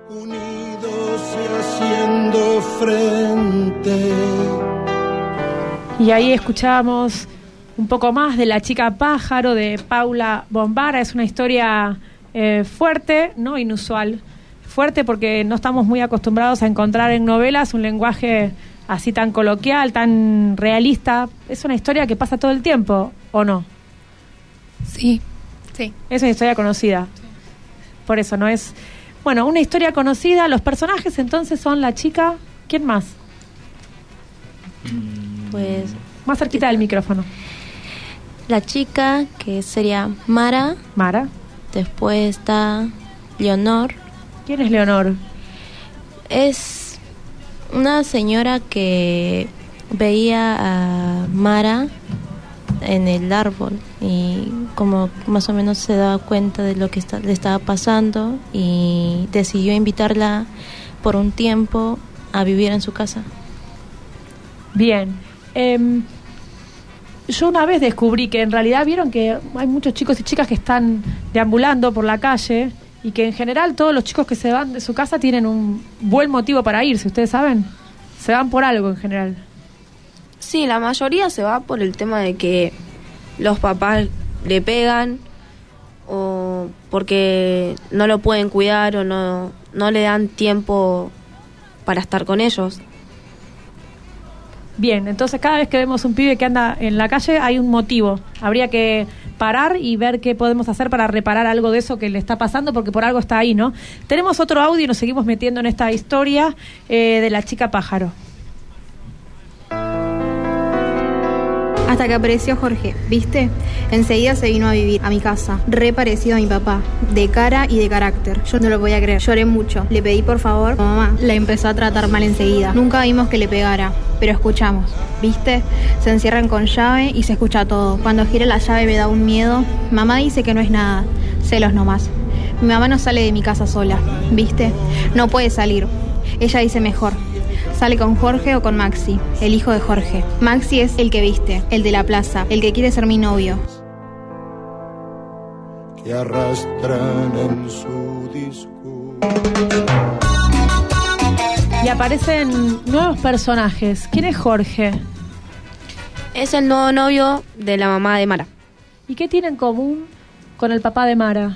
Speaker 16: Haciendo frente.
Speaker 3: Y ahí escuchábamos un poco más de La chica pájaro de Paula Bombara. Es una historia eh, fuerte, no inusual. Fuerte porque no estamos muy acostumbrados a encontrar en novelas un lenguaje así tan coloquial, tan realista. Es una historia que pasa todo el tiempo, ¿o no?
Speaker 22: Sí, sí.
Speaker 3: Es una historia conocida. Sí. Por eso no es... Bueno, una historia conocida. Los personajes entonces son la chica... ¿Quién más?
Speaker 23: Pues...
Speaker 3: Más cerquita del micrófono.
Speaker 23: La chica, que sería Mara.
Speaker 3: Mara.
Speaker 23: Después está Leonor.
Speaker 3: ¿Quién es Leonor?
Speaker 23: Es una señora que veía a Mara en el árbol y como más o menos se daba cuenta de lo que está, le estaba pasando y decidió invitarla por un tiempo a vivir en su casa.
Speaker 3: Bien. Eh, yo una vez descubrí que en realidad vieron que hay muchos chicos y chicas que están deambulando por la calle y que en general todos los chicos que se van de su casa tienen un buen motivo para irse, ¿ustedes saben? Se van por algo en general.
Speaker 4: Sí, la mayoría se va por el tema de que los papás le pegan o porque no lo pueden cuidar o no, no le dan tiempo para estar con ellos.
Speaker 3: Bien, entonces cada vez que vemos un pibe que anda en la calle hay un motivo. Habría que parar y ver qué podemos hacer para reparar algo de eso que le está pasando, porque por algo está ahí, ¿no? Tenemos otro audio y nos seguimos metiendo en esta historia eh, de la chica pájaro.
Speaker 24: Hasta que apareció Jorge, ¿viste? Enseguida se vino a vivir a mi casa, re parecido a mi papá, de cara y de carácter. Yo no lo podía creer, lloré mucho. Le pedí por favor, mamá, la empezó a tratar mal enseguida. Nunca vimos que le pegara, pero escuchamos, ¿viste? Se encierran con llave y se escucha todo. Cuando gira la llave me da un miedo. Mamá dice que no es nada, celos nomás. Mi mamá no sale de mi casa sola, ¿viste? No puede salir. Ella dice mejor. Sale con Jorge o con Maxi, el hijo de Jorge. Maxi es el que viste, el de la plaza, el que quiere ser mi novio.
Speaker 6: que arrastran en su discurso.
Speaker 3: Y aparecen nuevos personajes. ¿Quién es Jorge?
Speaker 4: Es el nuevo novio de la mamá de Mara.
Speaker 3: ¿Y qué tiene en común con el papá de Mara?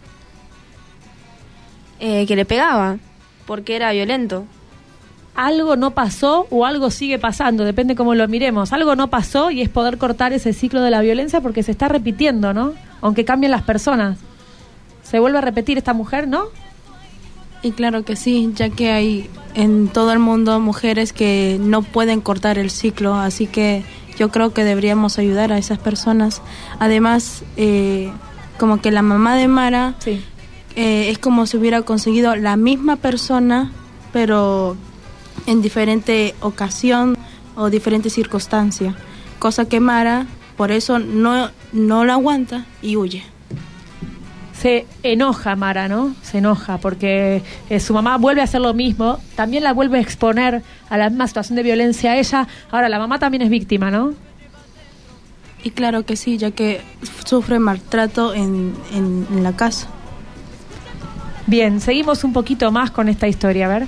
Speaker 4: Eh, que le pegaba, porque era violento.
Speaker 3: Algo no pasó o algo sigue pasando, depende cómo lo miremos. Algo no pasó y es poder cortar ese ciclo de la violencia porque se está repitiendo, ¿no? Aunque cambien las personas. Se vuelve a repetir esta mujer, ¿no?
Speaker 15: Y claro que sí, ya que hay en todo el mundo mujeres que no pueden cortar el ciclo, así que yo creo que deberíamos ayudar a esas personas. Además, eh, como que la mamá de Mara
Speaker 3: sí.
Speaker 15: eh, es como si hubiera conseguido la misma persona, pero en diferente ocasión o diferente circunstancia, cosa que Mara por eso no, no la aguanta y huye.
Speaker 3: Se enoja Mara, ¿no? Se enoja porque eh, su mamá vuelve a hacer lo mismo, también la vuelve a exponer a la misma situación de violencia a ella. Ahora, la mamá también es víctima, ¿no?
Speaker 15: Y claro que sí, ya que sufre maltrato en, en, en la casa.
Speaker 3: Bien, seguimos un poquito más con esta historia, a ver.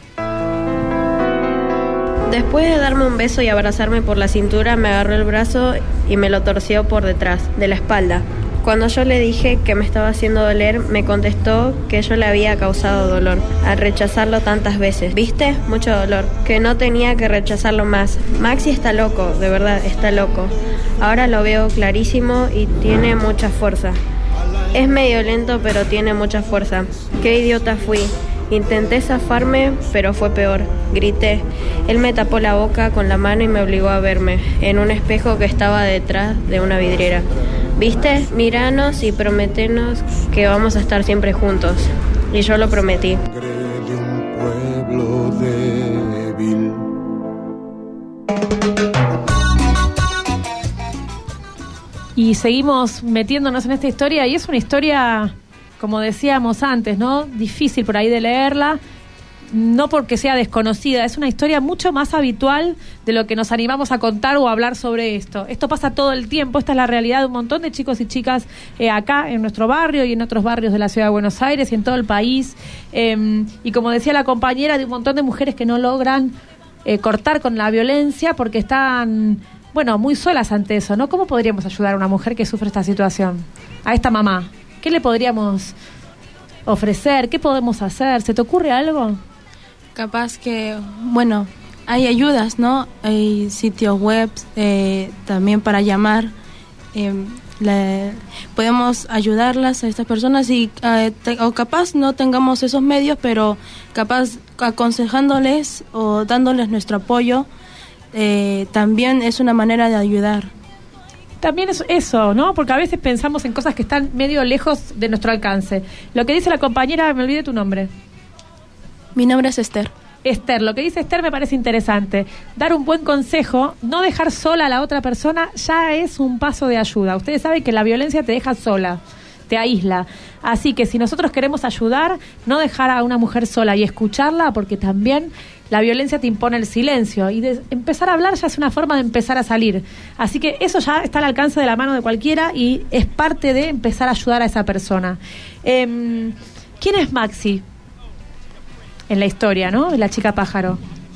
Speaker 8: Después de darme un beso y abrazarme por la cintura, me agarró el brazo y me lo torció por detrás, de la espalda. Cuando yo le dije que me estaba haciendo doler, me contestó que yo le había causado dolor al rechazarlo tantas veces. ¿Viste? Mucho dolor. Que no tenía que rechazarlo más. Maxi está loco, de verdad, está loco. Ahora lo veo clarísimo y tiene mucha fuerza. Es medio lento, pero tiene mucha fuerza. Qué idiota fui. Intenté zafarme, pero fue peor. Grité. Él me tapó la boca con la mano y me obligó a verme en un espejo que estaba detrás de una vidriera. ¿Viste? Míranos y prometenos que vamos a estar siempre juntos. Y yo lo prometí.
Speaker 6: De un pueblo débil.
Speaker 3: Y seguimos metiéndonos en esta historia y es una historia, como decíamos antes, ¿no? Difícil por ahí de leerla, no porque sea desconocida, es una historia mucho más habitual de lo que nos animamos a contar o a hablar sobre esto. Esto pasa todo el tiempo, esta es la realidad de un montón de chicos y chicas eh, acá en nuestro barrio y en otros barrios de la ciudad de Buenos Aires y en todo el país. Eh, y como decía la compañera, de un montón de mujeres que no logran eh, cortar con la violencia porque están, bueno, muy solas ante eso, ¿no? ¿Cómo podríamos ayudar a una mujer que sufre esta situación? A esta mamá. ¿Qué le podríamos ofrecer? ¿Qué podemos hacer? ¿Se te ocurre algo?
Speaker 15: Capaz que, bueno, hay ayudas, ¿no? Hay sitios web eh, también para llamar. Eh, la, podemos ayudarlas a estas personas y eh, te, o capaz no tengamos esos medios, pero capaz aconsejándoles o dándoles nuestro apoyo eh, también es una manera de ayudar.
Speaker 3: También es eso, ¿no? Porque a veces pensamos en cosas que están medio lejos de nuestro alcance. Lo que dice la compañera, me olvidé tu nombre.
Speaker 15: Mi nombre es Esther.
Speaker 3: Esther, lo que dice Esther me parece interesante. Dar un buen consejo, no dejar sola a la otra persona, ya es un paso de ayuda. Ustedes saben que la violencia te deja sola, te aísla. Así que si nosotros queremos ayudar, no dejar a una mujer sola y escucharla, porque también la violencia te impone el silencio. Y de empezar a hablar ya es una forma de empezar a salir. Así que eso ya está al alcance de la mano de cualquiera y es parte de empezar a ayudar a esa persona. Eh, ¿Quién es Maxi? En la historia, ¿no? La chica pájaro.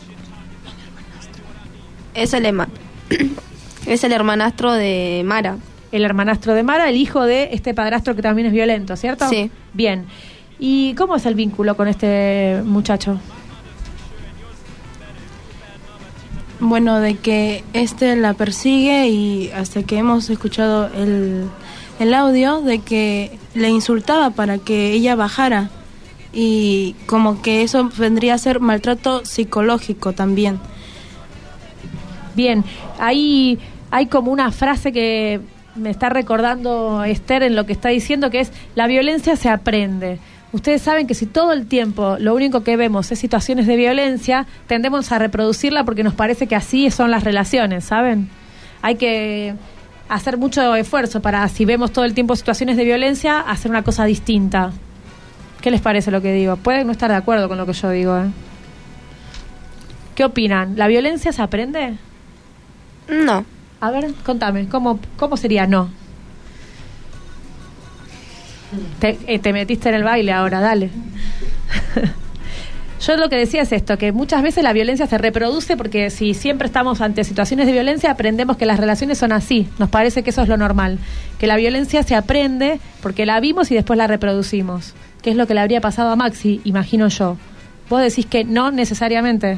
Speaker 4: Es el, ema- es el hermanastro de Mara.
Speaker 3: El hermanastro de Mara, el hijo de este padrastro que también es violento, ¿cierto?
Speaker 4: Sí.
Speaker 3: Bien. ¿Y cómo es el vínculo con este muchacho?
Speaker 15: Bueno, de que este la persigue y hasta que hemos escuchado el, el audio de que le insultaba para que ella bajara. Y como que eso vendría a ser maltrato psicológico también.
Speaker 3: Bien, ahí hay como una frase que me está recordando Esther en lo que está diciendo, que es: la violencia se aprende. Ustedes saben que si todo el tiempo lo único que vemos es situaciones de violencia, tendemos a reproducirla porque nos parece que así son las relaciones, ¿saben? Hay que hacer mucho esfuerzo para, si vemos todo el tiempo situaciones de violencia, hacer una cosa distinta. ¿Qué les parece lo que digo? Pueden no estar de acuerdo con lo que yo digo, ¿eh? ¿Qué opinan? ¿La violencia se aprende?
Speaker 4: No.
Speaker 3: A ver, contame, ¿cómo, cómo sería no? Te, eh, te metiste en el baile ahora, dale. Yo lo que decía es esto, que muchas veces la violencia se reproduce porque si siempre estamos ante situaciones de violencia, aprendemos que las relaciones son así. Nos parece que eso es lo normal. Que la violencia se aprende porque la vimos y después la reproducimos. ¿Qué es lo que le habría pasado a Maxi, imagino yo? Vos decís que no necesariamente.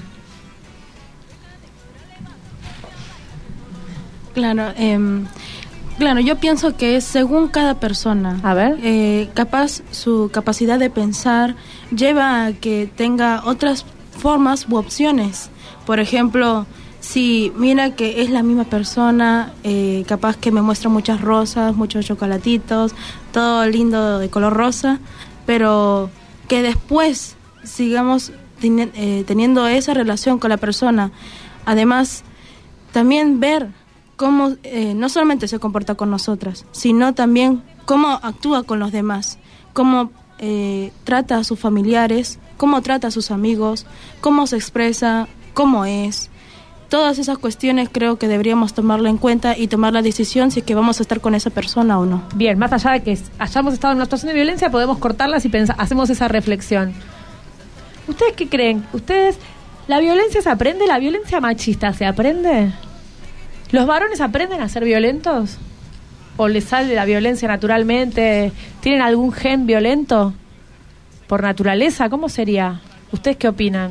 Speaker 15: Claro, eh, claro, yo pienso que es según cada persona.
Speaker 3: A ver.
Speaker 15: Eh, capaz su capacidad de pensar lleva a que tenga otras formas u opciones. Por ejemplo, si mira que es la misma persona, eh, capaz que me muestra muchas rosas, muchos chocolatitos, todo lindo de color rosa, pero que después sigamos ten- eh, teniendo esa relación con la persona. Además, también ver cómo eh, no solamente se comporta con nosotras, sino también cómo actúa con los demás, cómo eh, trata a sus familiares, cómo trata a sus amigos, cómo se expresa, cómo es. Todas esas cuestiones creo que deberíamos tomarla en cuenta y tomar la decisión si es que vamos a estar con esa persona o no.
Speaker 3: Bien, más allá de que hayamos estado en una situación de violencia, podemos cortarlas y pensa- hacemos esa reflexión. ¿Ustedes qué creen? ¿Ustedes, la violencia se aprende? ¿La violencia machista se aprende? ¿Los varones aprenden a ser violentos? ¿O les sale la violencia naturalmente? ¿Tienen algún gen violento? ¿Por naturaleza? ¿Cómo sería? ¿Ustedes qué opinan?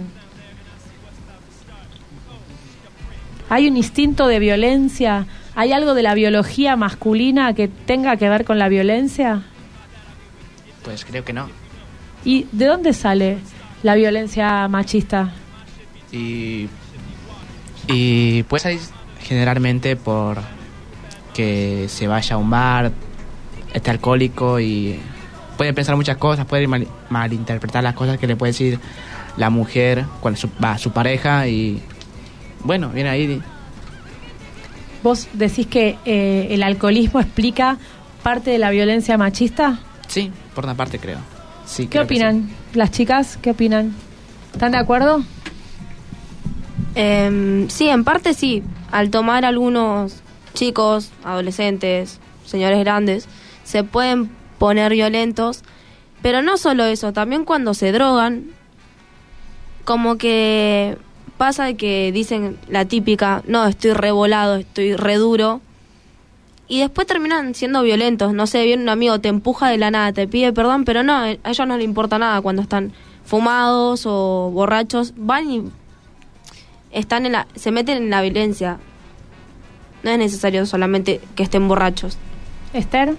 Speaker 3: ¿Hay un instinto de violencia? ¿Hay algo de la biología masculina que tenga que ver con la violencia?
Speaker 21: Pues creo que no.
Speaker 3: ¿Y de dónde sale la violencia machista?
Speaker 21: Y, y pues hay generalmente por que se vaya a un bar, esté alcohólico y puede pensar muchas cosas, puede mal, malinterpretar las cosas que le puede decir la mujer cuando su, va su pareja y bueno, viene ahí.
Speaker 3: ¿Vos decís que eh, el alcoholismo explica parte de la violencia machista?
Speaker 21: Sí, por una parte creo. Sí,
Speaker 3: ¿Qué
Speaker 21: creo que
Speaker 3: opinan?
Speaker 21: sí.
Speaker 3: ¿Las chicas qué opinan? ¿Están de acuerdo?
Speaker 4: Eh, sí, en parte sí. Al tomar algunos chicos, adolescentes, señores grandes, se pueden poner violentos, pero no solo eso, también cuando se drogan, como que pasa de que dicen la típica, no, estoy revolado, estoy re duro, y después terminan siendo violentos. No sé, viene un amigo, te empuja de la nada, te pide perdón, pero no, a ellos no les importa nada cuando están fumados o borrachos, van y están en la, se meten en la violencia. No es necesario solamente que estén borrachos.
Speaker 3: Esther.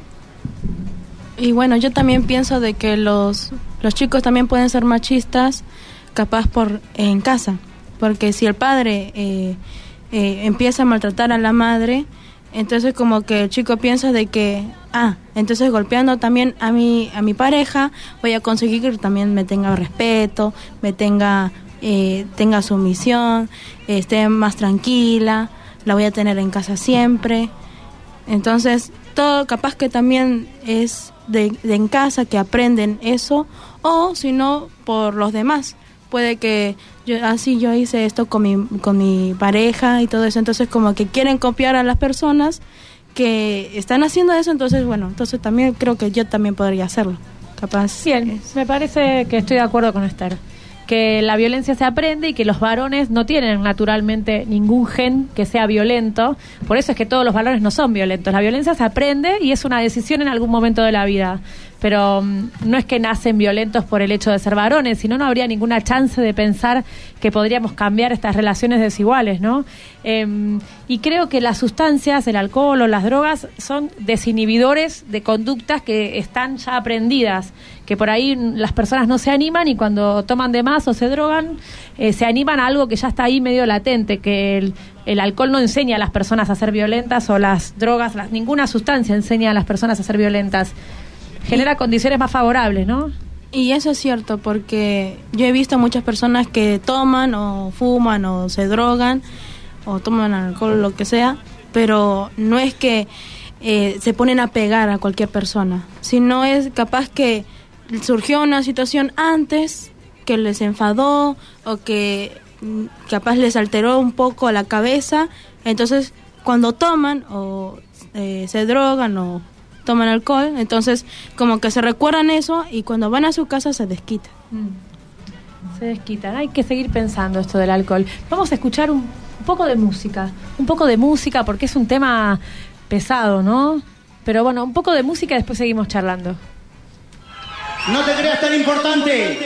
Speaker 15: Y bueno, yo también pienso de que los, los chicos también pueden ser machistas, capaz por en casa, porque si el padre eh, eh, empieza a maltratar a la madre, entonces como que el chico piensa de que, ah, entonces golpeando también a mi, a mi pareja, voy a conseguir que también me tenga respeto, me tenga, eh, tenga sumisión, eh, esté más tranquila, la voy a tener en casa siempre. Entonces, todo capaz que también es de, de en casa que aprenden eso, o si no, por los demás. Puede que yo así yo hice esto con mi, con mi pareja y todo eso, entonces como que quieren copiar a las personas que están haciendo eso, entonces bueno, entonces también creo que yo también podría hacerlo. Capaz.
Speaker 3: Bien, me parece que estoy de acuerdo con Esther. Que la violencia se aprende y que los varones no tienen naturalmente ningún gen que sea violento. Por eso es que todos los varones no son violentos. La violencia se aprende y es una decisión en algún momento de la vida. Pero um, no es que nacen violentos por el hecho de ser varones, sino no habría ninguna chance de pensar que podríamos cambiar estas relaciones desiguales, ¿no? Eh, y creo que las sustancias, el alcohol o las drogas, son desinhibidores de conductas que están ya aprendidas, que por ahí las personas no se animan y cuando toman de más o se drogan, eh, se animan a algo que ya está ahí medio latente, que el, el alcohol no enseña a las personas a ser violentas o las drogas, las, ninguna sustancia enseña a las personas a ser violentas. Genera condiciones más favorables, ¿no?
Speaker 15: Y eso es cierto, porque yo he visto muchas personas que toman o fuman o se drogan o toman alcohol o lo que sea, pero no es que eh, se ponen a pegar a cualquier persona, sino es capaz que surgió una situación antes que les enfadó o que mm, capaz les alteró un poco la cabeza, entonces cuando toman o eh, se drogan o toman alcohol, entonces como que se recuerdan eso y cuando van a su casa se desquitan.
Speaker 3: Mm. Se desquitan. Hay que seguir pensando esto del alcohol. Vamos a escuchar un, un poco de música, un poco de música porque es un tema pesado, ¿no? Pero bueno, un poco de música y después seguimos charlando.
Speaker 5: No te creas tan importante.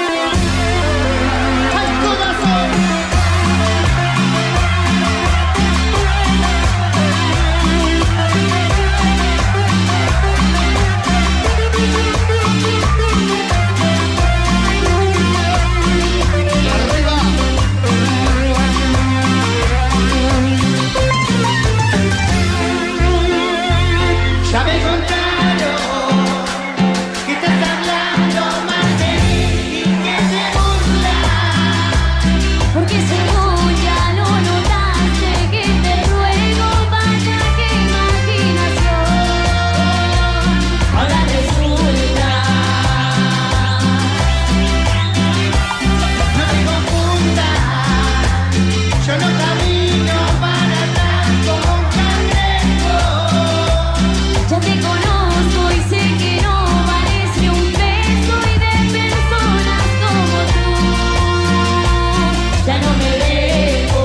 Speaker 5: Ya me contaron que estás hablando mal de mí y que te burlas.
Speaker 16: Porque según ya lo notaste que te ruego, vaya que imaginación. Ahora resulta.
Speaker 5: No te confundas, yo no camino para atrás como un cangrejo.
Speaker 16: Ya te conozco y sé que no vales ni un peso y de personas como tú ya no me dejo.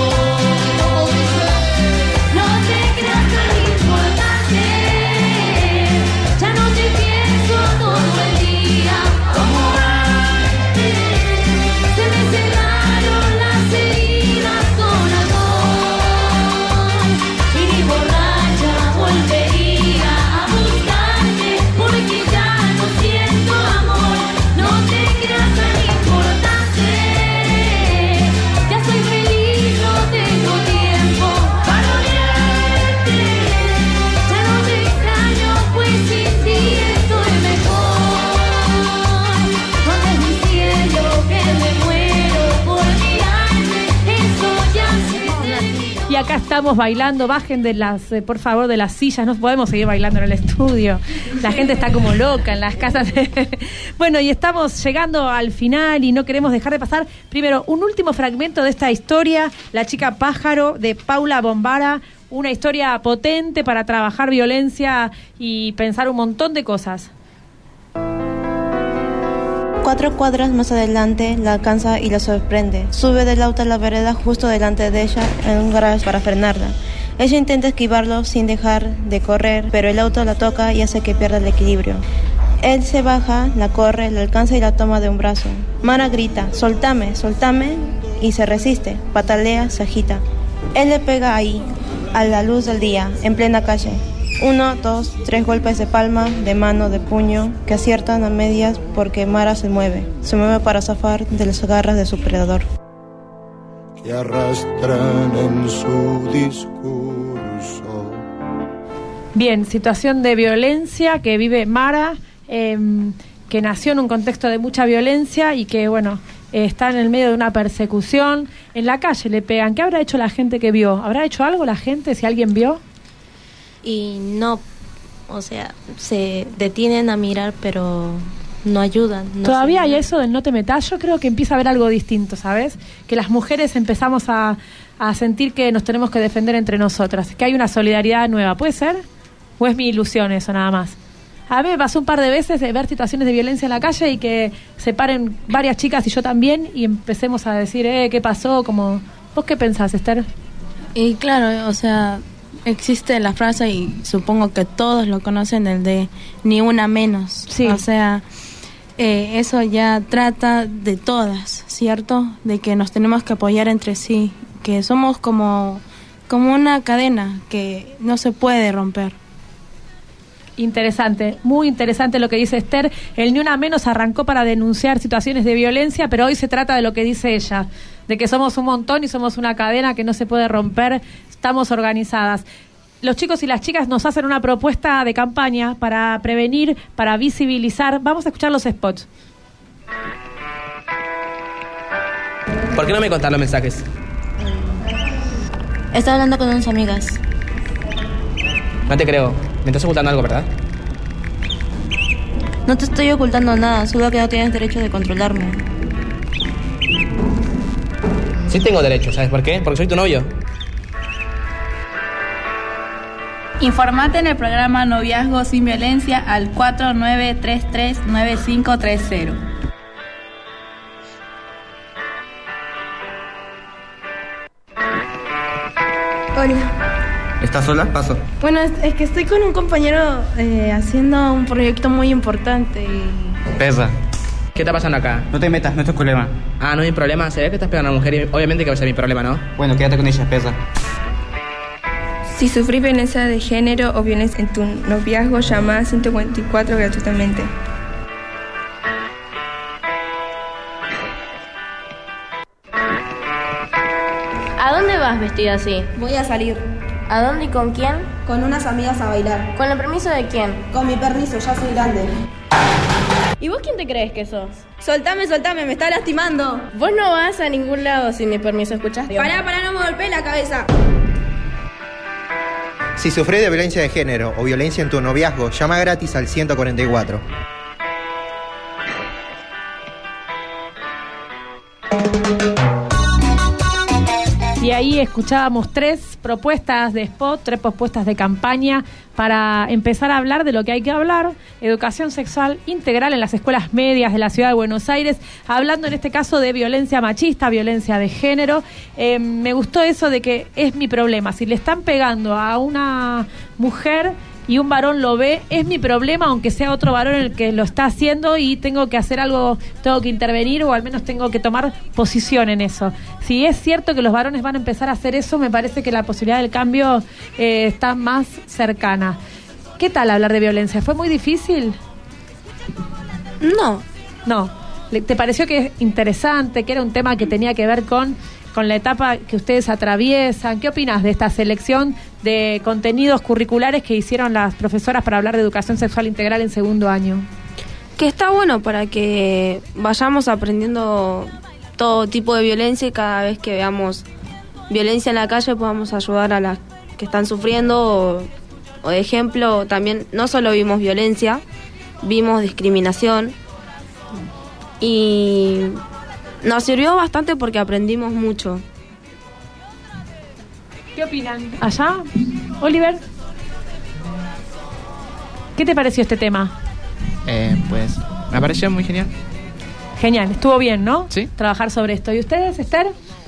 Speaker 16: No te creas tan importante, ya no te pienso todo el día como antes. Se me cerraron las heridas con alcohol y ni borracha volvería a buscarte porque ya no siento amor. No te creas tan importante, ya soy feliz, no tengo tiempo para odiarte. Ya no te extraño pues sin ti estoy mejor. Donde es mi cielo que me muero por mirarte, eso ya sé.
Speaker 3: Y acá estamos bailando, bajen de las, eh, por favor, de las sillas, no podemos seguir bailando en el estudio. La gente está como loca en las casas. Bueno, y estamos llegando al final y no queremos dejar de pasar. Primero, un último fragmento de esta historia, La chica pájaro, de Paula Bombara, una historia potente para trabajar violencia y pensar un montón de cosas.
Speaker 8: Cuatro cuadras más adelante la alcanza y la sorprende. Sube del auto a la vereda justo delante de ella en un garage para frenarla. Ella intenta esquivarlo sin dejar de correr, pero el auto la toca y hace que pierda el equilibrio. Él se baja, la corre, la alcanza y la toma de un brazo. Mara grita, soltame, soltame, y se resiste, patalea, se agita. Él le pega ahí, a la luz del día, en plena calle. Uno, dos, tres golpes de palma, de mano, de puño, que aciertan a medias porque Mara se mueve. Se mueve para zafar de las garras de su predador.
Speaker 6: Que arrastran en su discurso.
Speaker 3: Bien, situación de violencia que vive Mara, eh, que nació en un contexto de mucha violencia y que, bueno, eh, está en el medio de una persecución. En la calle le pegan. ¿Qué habrá hecho la gente que vio? ¿Habrá hecho algo la gente, si alguien vio?
Speaker 23: Y no, o sea, se detienen a mirar, pero no ayudan. No
Speaker 3: Todavía hay eso del no te metas. Yo creo que empieza a haber algo distinto, ¿sabes? Que las mujeres empezamos a, a sentir que nos tenemos que defender entre nosotras, que hay una solidaridad nueva. ¿Puede ser? ¿O es mi ilusión eso nada más? A mí me pasó un par de veces de ver situaciones de violencia en la calle y que se paren varias chicas y yo también y empecemos a decir, eh, ¿qué pasó? Como, ¿vos qué pensás, Esther?
Speaker 15: Y claro, o sea, existe la frase y supongo que todos lo conocen, el de ni una menos.
Speaker 3: Sí.
Speaker 15: O sea, eh, eso ya trata de todas, ¿cierto? De que nos tenemos que apoyar entre sí, que somos como, como una cadena que no se puede romper.
Speaker 3: Interesante, muy interesante lo que dice Esther. El Ni Una Menos arrancó para denunciar situaciones de violencia, pero hoy se trata de lo que dice ella, de que somos un montón y somos una cadena que no se puede romper, estamos organizadas. Los chicos y las chicas nos hacen una propuesta de campaña para prevenir, para visibilizar. Vamos a escuchar los spots.
Speaker 21: ¿Por qué no me contás los mensajes?
Speaker 8: Está hablando con unas amigas.
Speaker 21: No te creo. Me estás ocultando algo, ¿verdad?
Speaker 8: No te estoy ocultando nada, solo que no tienes derecho de controlarme.
Speaker 21: Sí tengo derecho, ¿sabes por qué? Porque soy tu novio.
Speaker 7: Informate en el programa Noviazgo sin Violencia al cuatro nueve tres tres nueve cinco tres cero.
Speaker 2: Hola.
Speaker 14: ¿Estás sola? Paso.
Speaker 2: Bueno, es, es que estoy con un compañero eh, haciendo un proyecto muy importante y...
Speaker 14: Pesa. ¿Qué está pasando acá?
Speaker 11: No te metas, no es tu problema.
Speaker 14: Ah, no hay problema. Se ve que estás pegando a una mujer y obviamente que va a ser mi problema, ¿no?
Speaker 11: Bueno, quédate con ella, Pesa.
Speaker 12: Si sufrís violencia de género o violencia en tu noviazgo, llama a ciento cuarenta y cuatro gratuitamente.
Speaker 23: ¿A dónde vas vestida así?
Speaker 20: Voy a salir.
Speaker 23: ¿A dónde y con quién?
Speaker 20: Con unas amigas a bailar.
Speaker 23: ¿Con el permiso de quién?
Speaker 20: Con mi permiso, ya soy grande.
Speaker 23: ¿Y vos quién te crees que sos?
Speaker 20: Soltame, soltame, me está lastimando.
Speaker 23: Vos no vas a ningún lado sin mi permiso, ¿escuchaste?
Speaker 20: Pará, pará, no me golpees la cabeza.
Speaker 13: Si sufrís de violencia de género o violencia en tu noviazgo, llama gratis al ciento cuarenta y cuatro.
Speaker 3: Y ahí escuchábamos tres propuestas de spot, tres propuestas de campaña para empezar a hablar de lo que hay que hablar, educación sexual integral en las escuelas medias de la ciudad de Buenos Aires, hablando en este caso de violencia machista, violencia de género. Eh, me gustó eso de que es mi problema, si le están pegando a una mujer y un varón lo ve, es mi problema, aunque sea otro varón el que lo está haciendo y tengo que hacer algo, tengo que intervenir o al menos tengo que tomar posición en eso. Si es cierto que los varones van a empezar a hacer eso, me parece que la posibilidad del cambio eh, está más cercana. ¿Qué tal hablar de violencia? ¿Fue muy difícil?
Speaker 4: No.
Speaker 3: No. ¿Te pareció que es interesante, que era un tema que tenía que ver con... con la etapa que ustedes atraviesan? ¿Qué opinas de esta selección de contenidos curriculares que hicieron las profesoras para hablar de educación sexual integral en segundo año?
Speaker 4: Que está bueno para que vayamos aprendiendo todo tipo de violencia y cada vez que veamos violencia en la calle podamos ayudar a las que están sufriendo o, o de ejemplo, también no solo vimos violencia, vimos discriminación y... nos sirvió bastante porque aprendimos mucho.
Speaker 3: ¿Qué opinan? ¿Allá? Oliver, ¿qué te pareció este tema?
Speaker 21: Eh, pues me pareció muy genial.
Speaker 3: Genial, estuvo bien, ¿no?
Speaker 21: Sí.
Speaker 3: Trabajar sobre esto. ¿Y ustedes, Esther?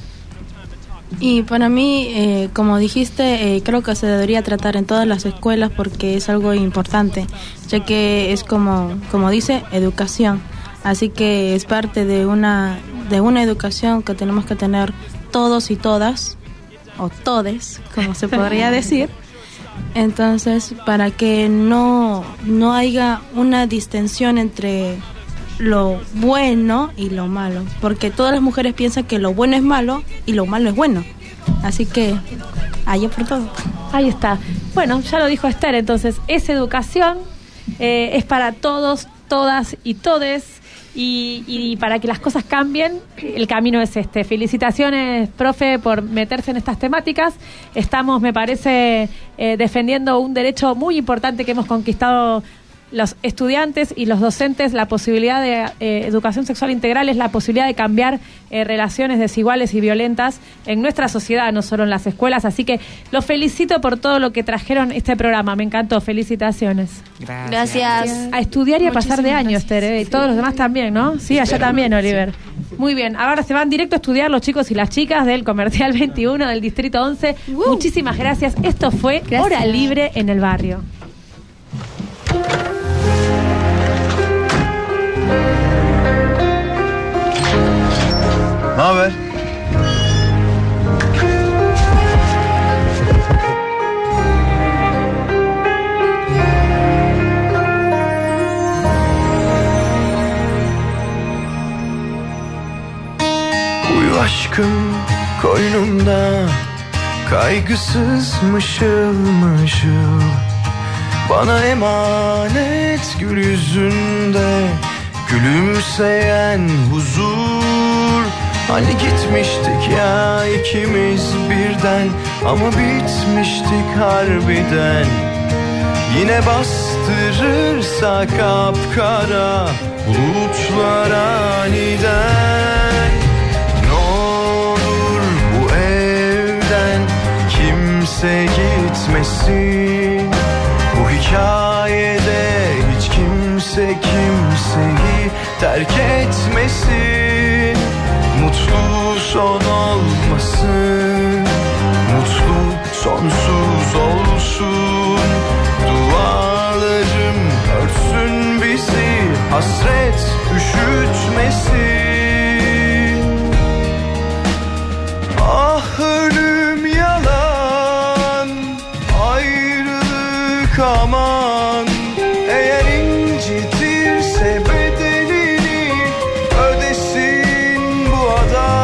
Speaker 15: Y para mí, eh, como dijiste, eh, creo que se debería tratar en todas las escuelas porque es algo importante, ya que es como, como dice, educación. Así que es parte de una de una educación que tenemos que tener todos y todas, o todes, como se podría decir. Entonces, para que no, no haya una distensión entre lo bueno y lo malo, porque todas las mujeres piensan que lo bueno es malo y lo malo es bueno. Así que, ahí es por todo.
Speaker 3: Ahí está. Bueno, ya lo dijo Esther, entonces, es educación, eh, es para todos, todas y todes. Y, y para que las cosas cambien, el camino es este. Felicitaciones, profe, por meterse en estas temáticas. Estamos, me parece, eh, defendiendo un derecho muy importante que hemos conquistado los estudiantes y los docentes. La posibilidad de eh, educación sexual integral es la posibilidad de cambiar eh, relaciones desiguales y violentas en nuestra sociedad, no solo en las escuelas. Así que los felicito por todo lo que trajeron este programa. Me encantó. Felicitaciones.
Speaker 4: Gracias. Gracias.
Speaker 3: A estudiar y a
Speaker 15: Muchísimas
Speaker 3: pasar de año,
Speaker 15: gracias.
Speaker 3: Esther, ¿eh? Y
Speaker 15: Sí.
Speaker 3: todos los demás también, ¿no? Sí, allá
Speaker 15: Espero.
Speaker 3: también, Oliver. Sí. Muy bien. Ahora se van directo a estudiar los chicos y las chicas del Comercial veintiuno del Distrito once. Uh. Muchísimas gracias. Esto fue gracias. Hora Libre en el Barrio.
Speaker 6: Ne haber?
Speaker 5: Uyu aşkım koynumda, kaygısız mışıl mışıl. Bana emanet gül yüzünde, gülümseyen huzur. Hani gitmiştik ya ikimiz birden, ama bitmiştik harbiden. Yine bastırırsa kapkara bulutlar aniden. Ne olur bu evden kim
Speaker 6: kimse gitmesin. Bu hikayede hiç kimse kimseyi terk etmesin. Mutlu son olmasın, mutlu sonsuz olsun. Duvarlarım örtsün bizi, hasret üşütmesin. Ah ölüm yalan, ayrılık aman. Eğer incitirse bedelini ödesin bu adam.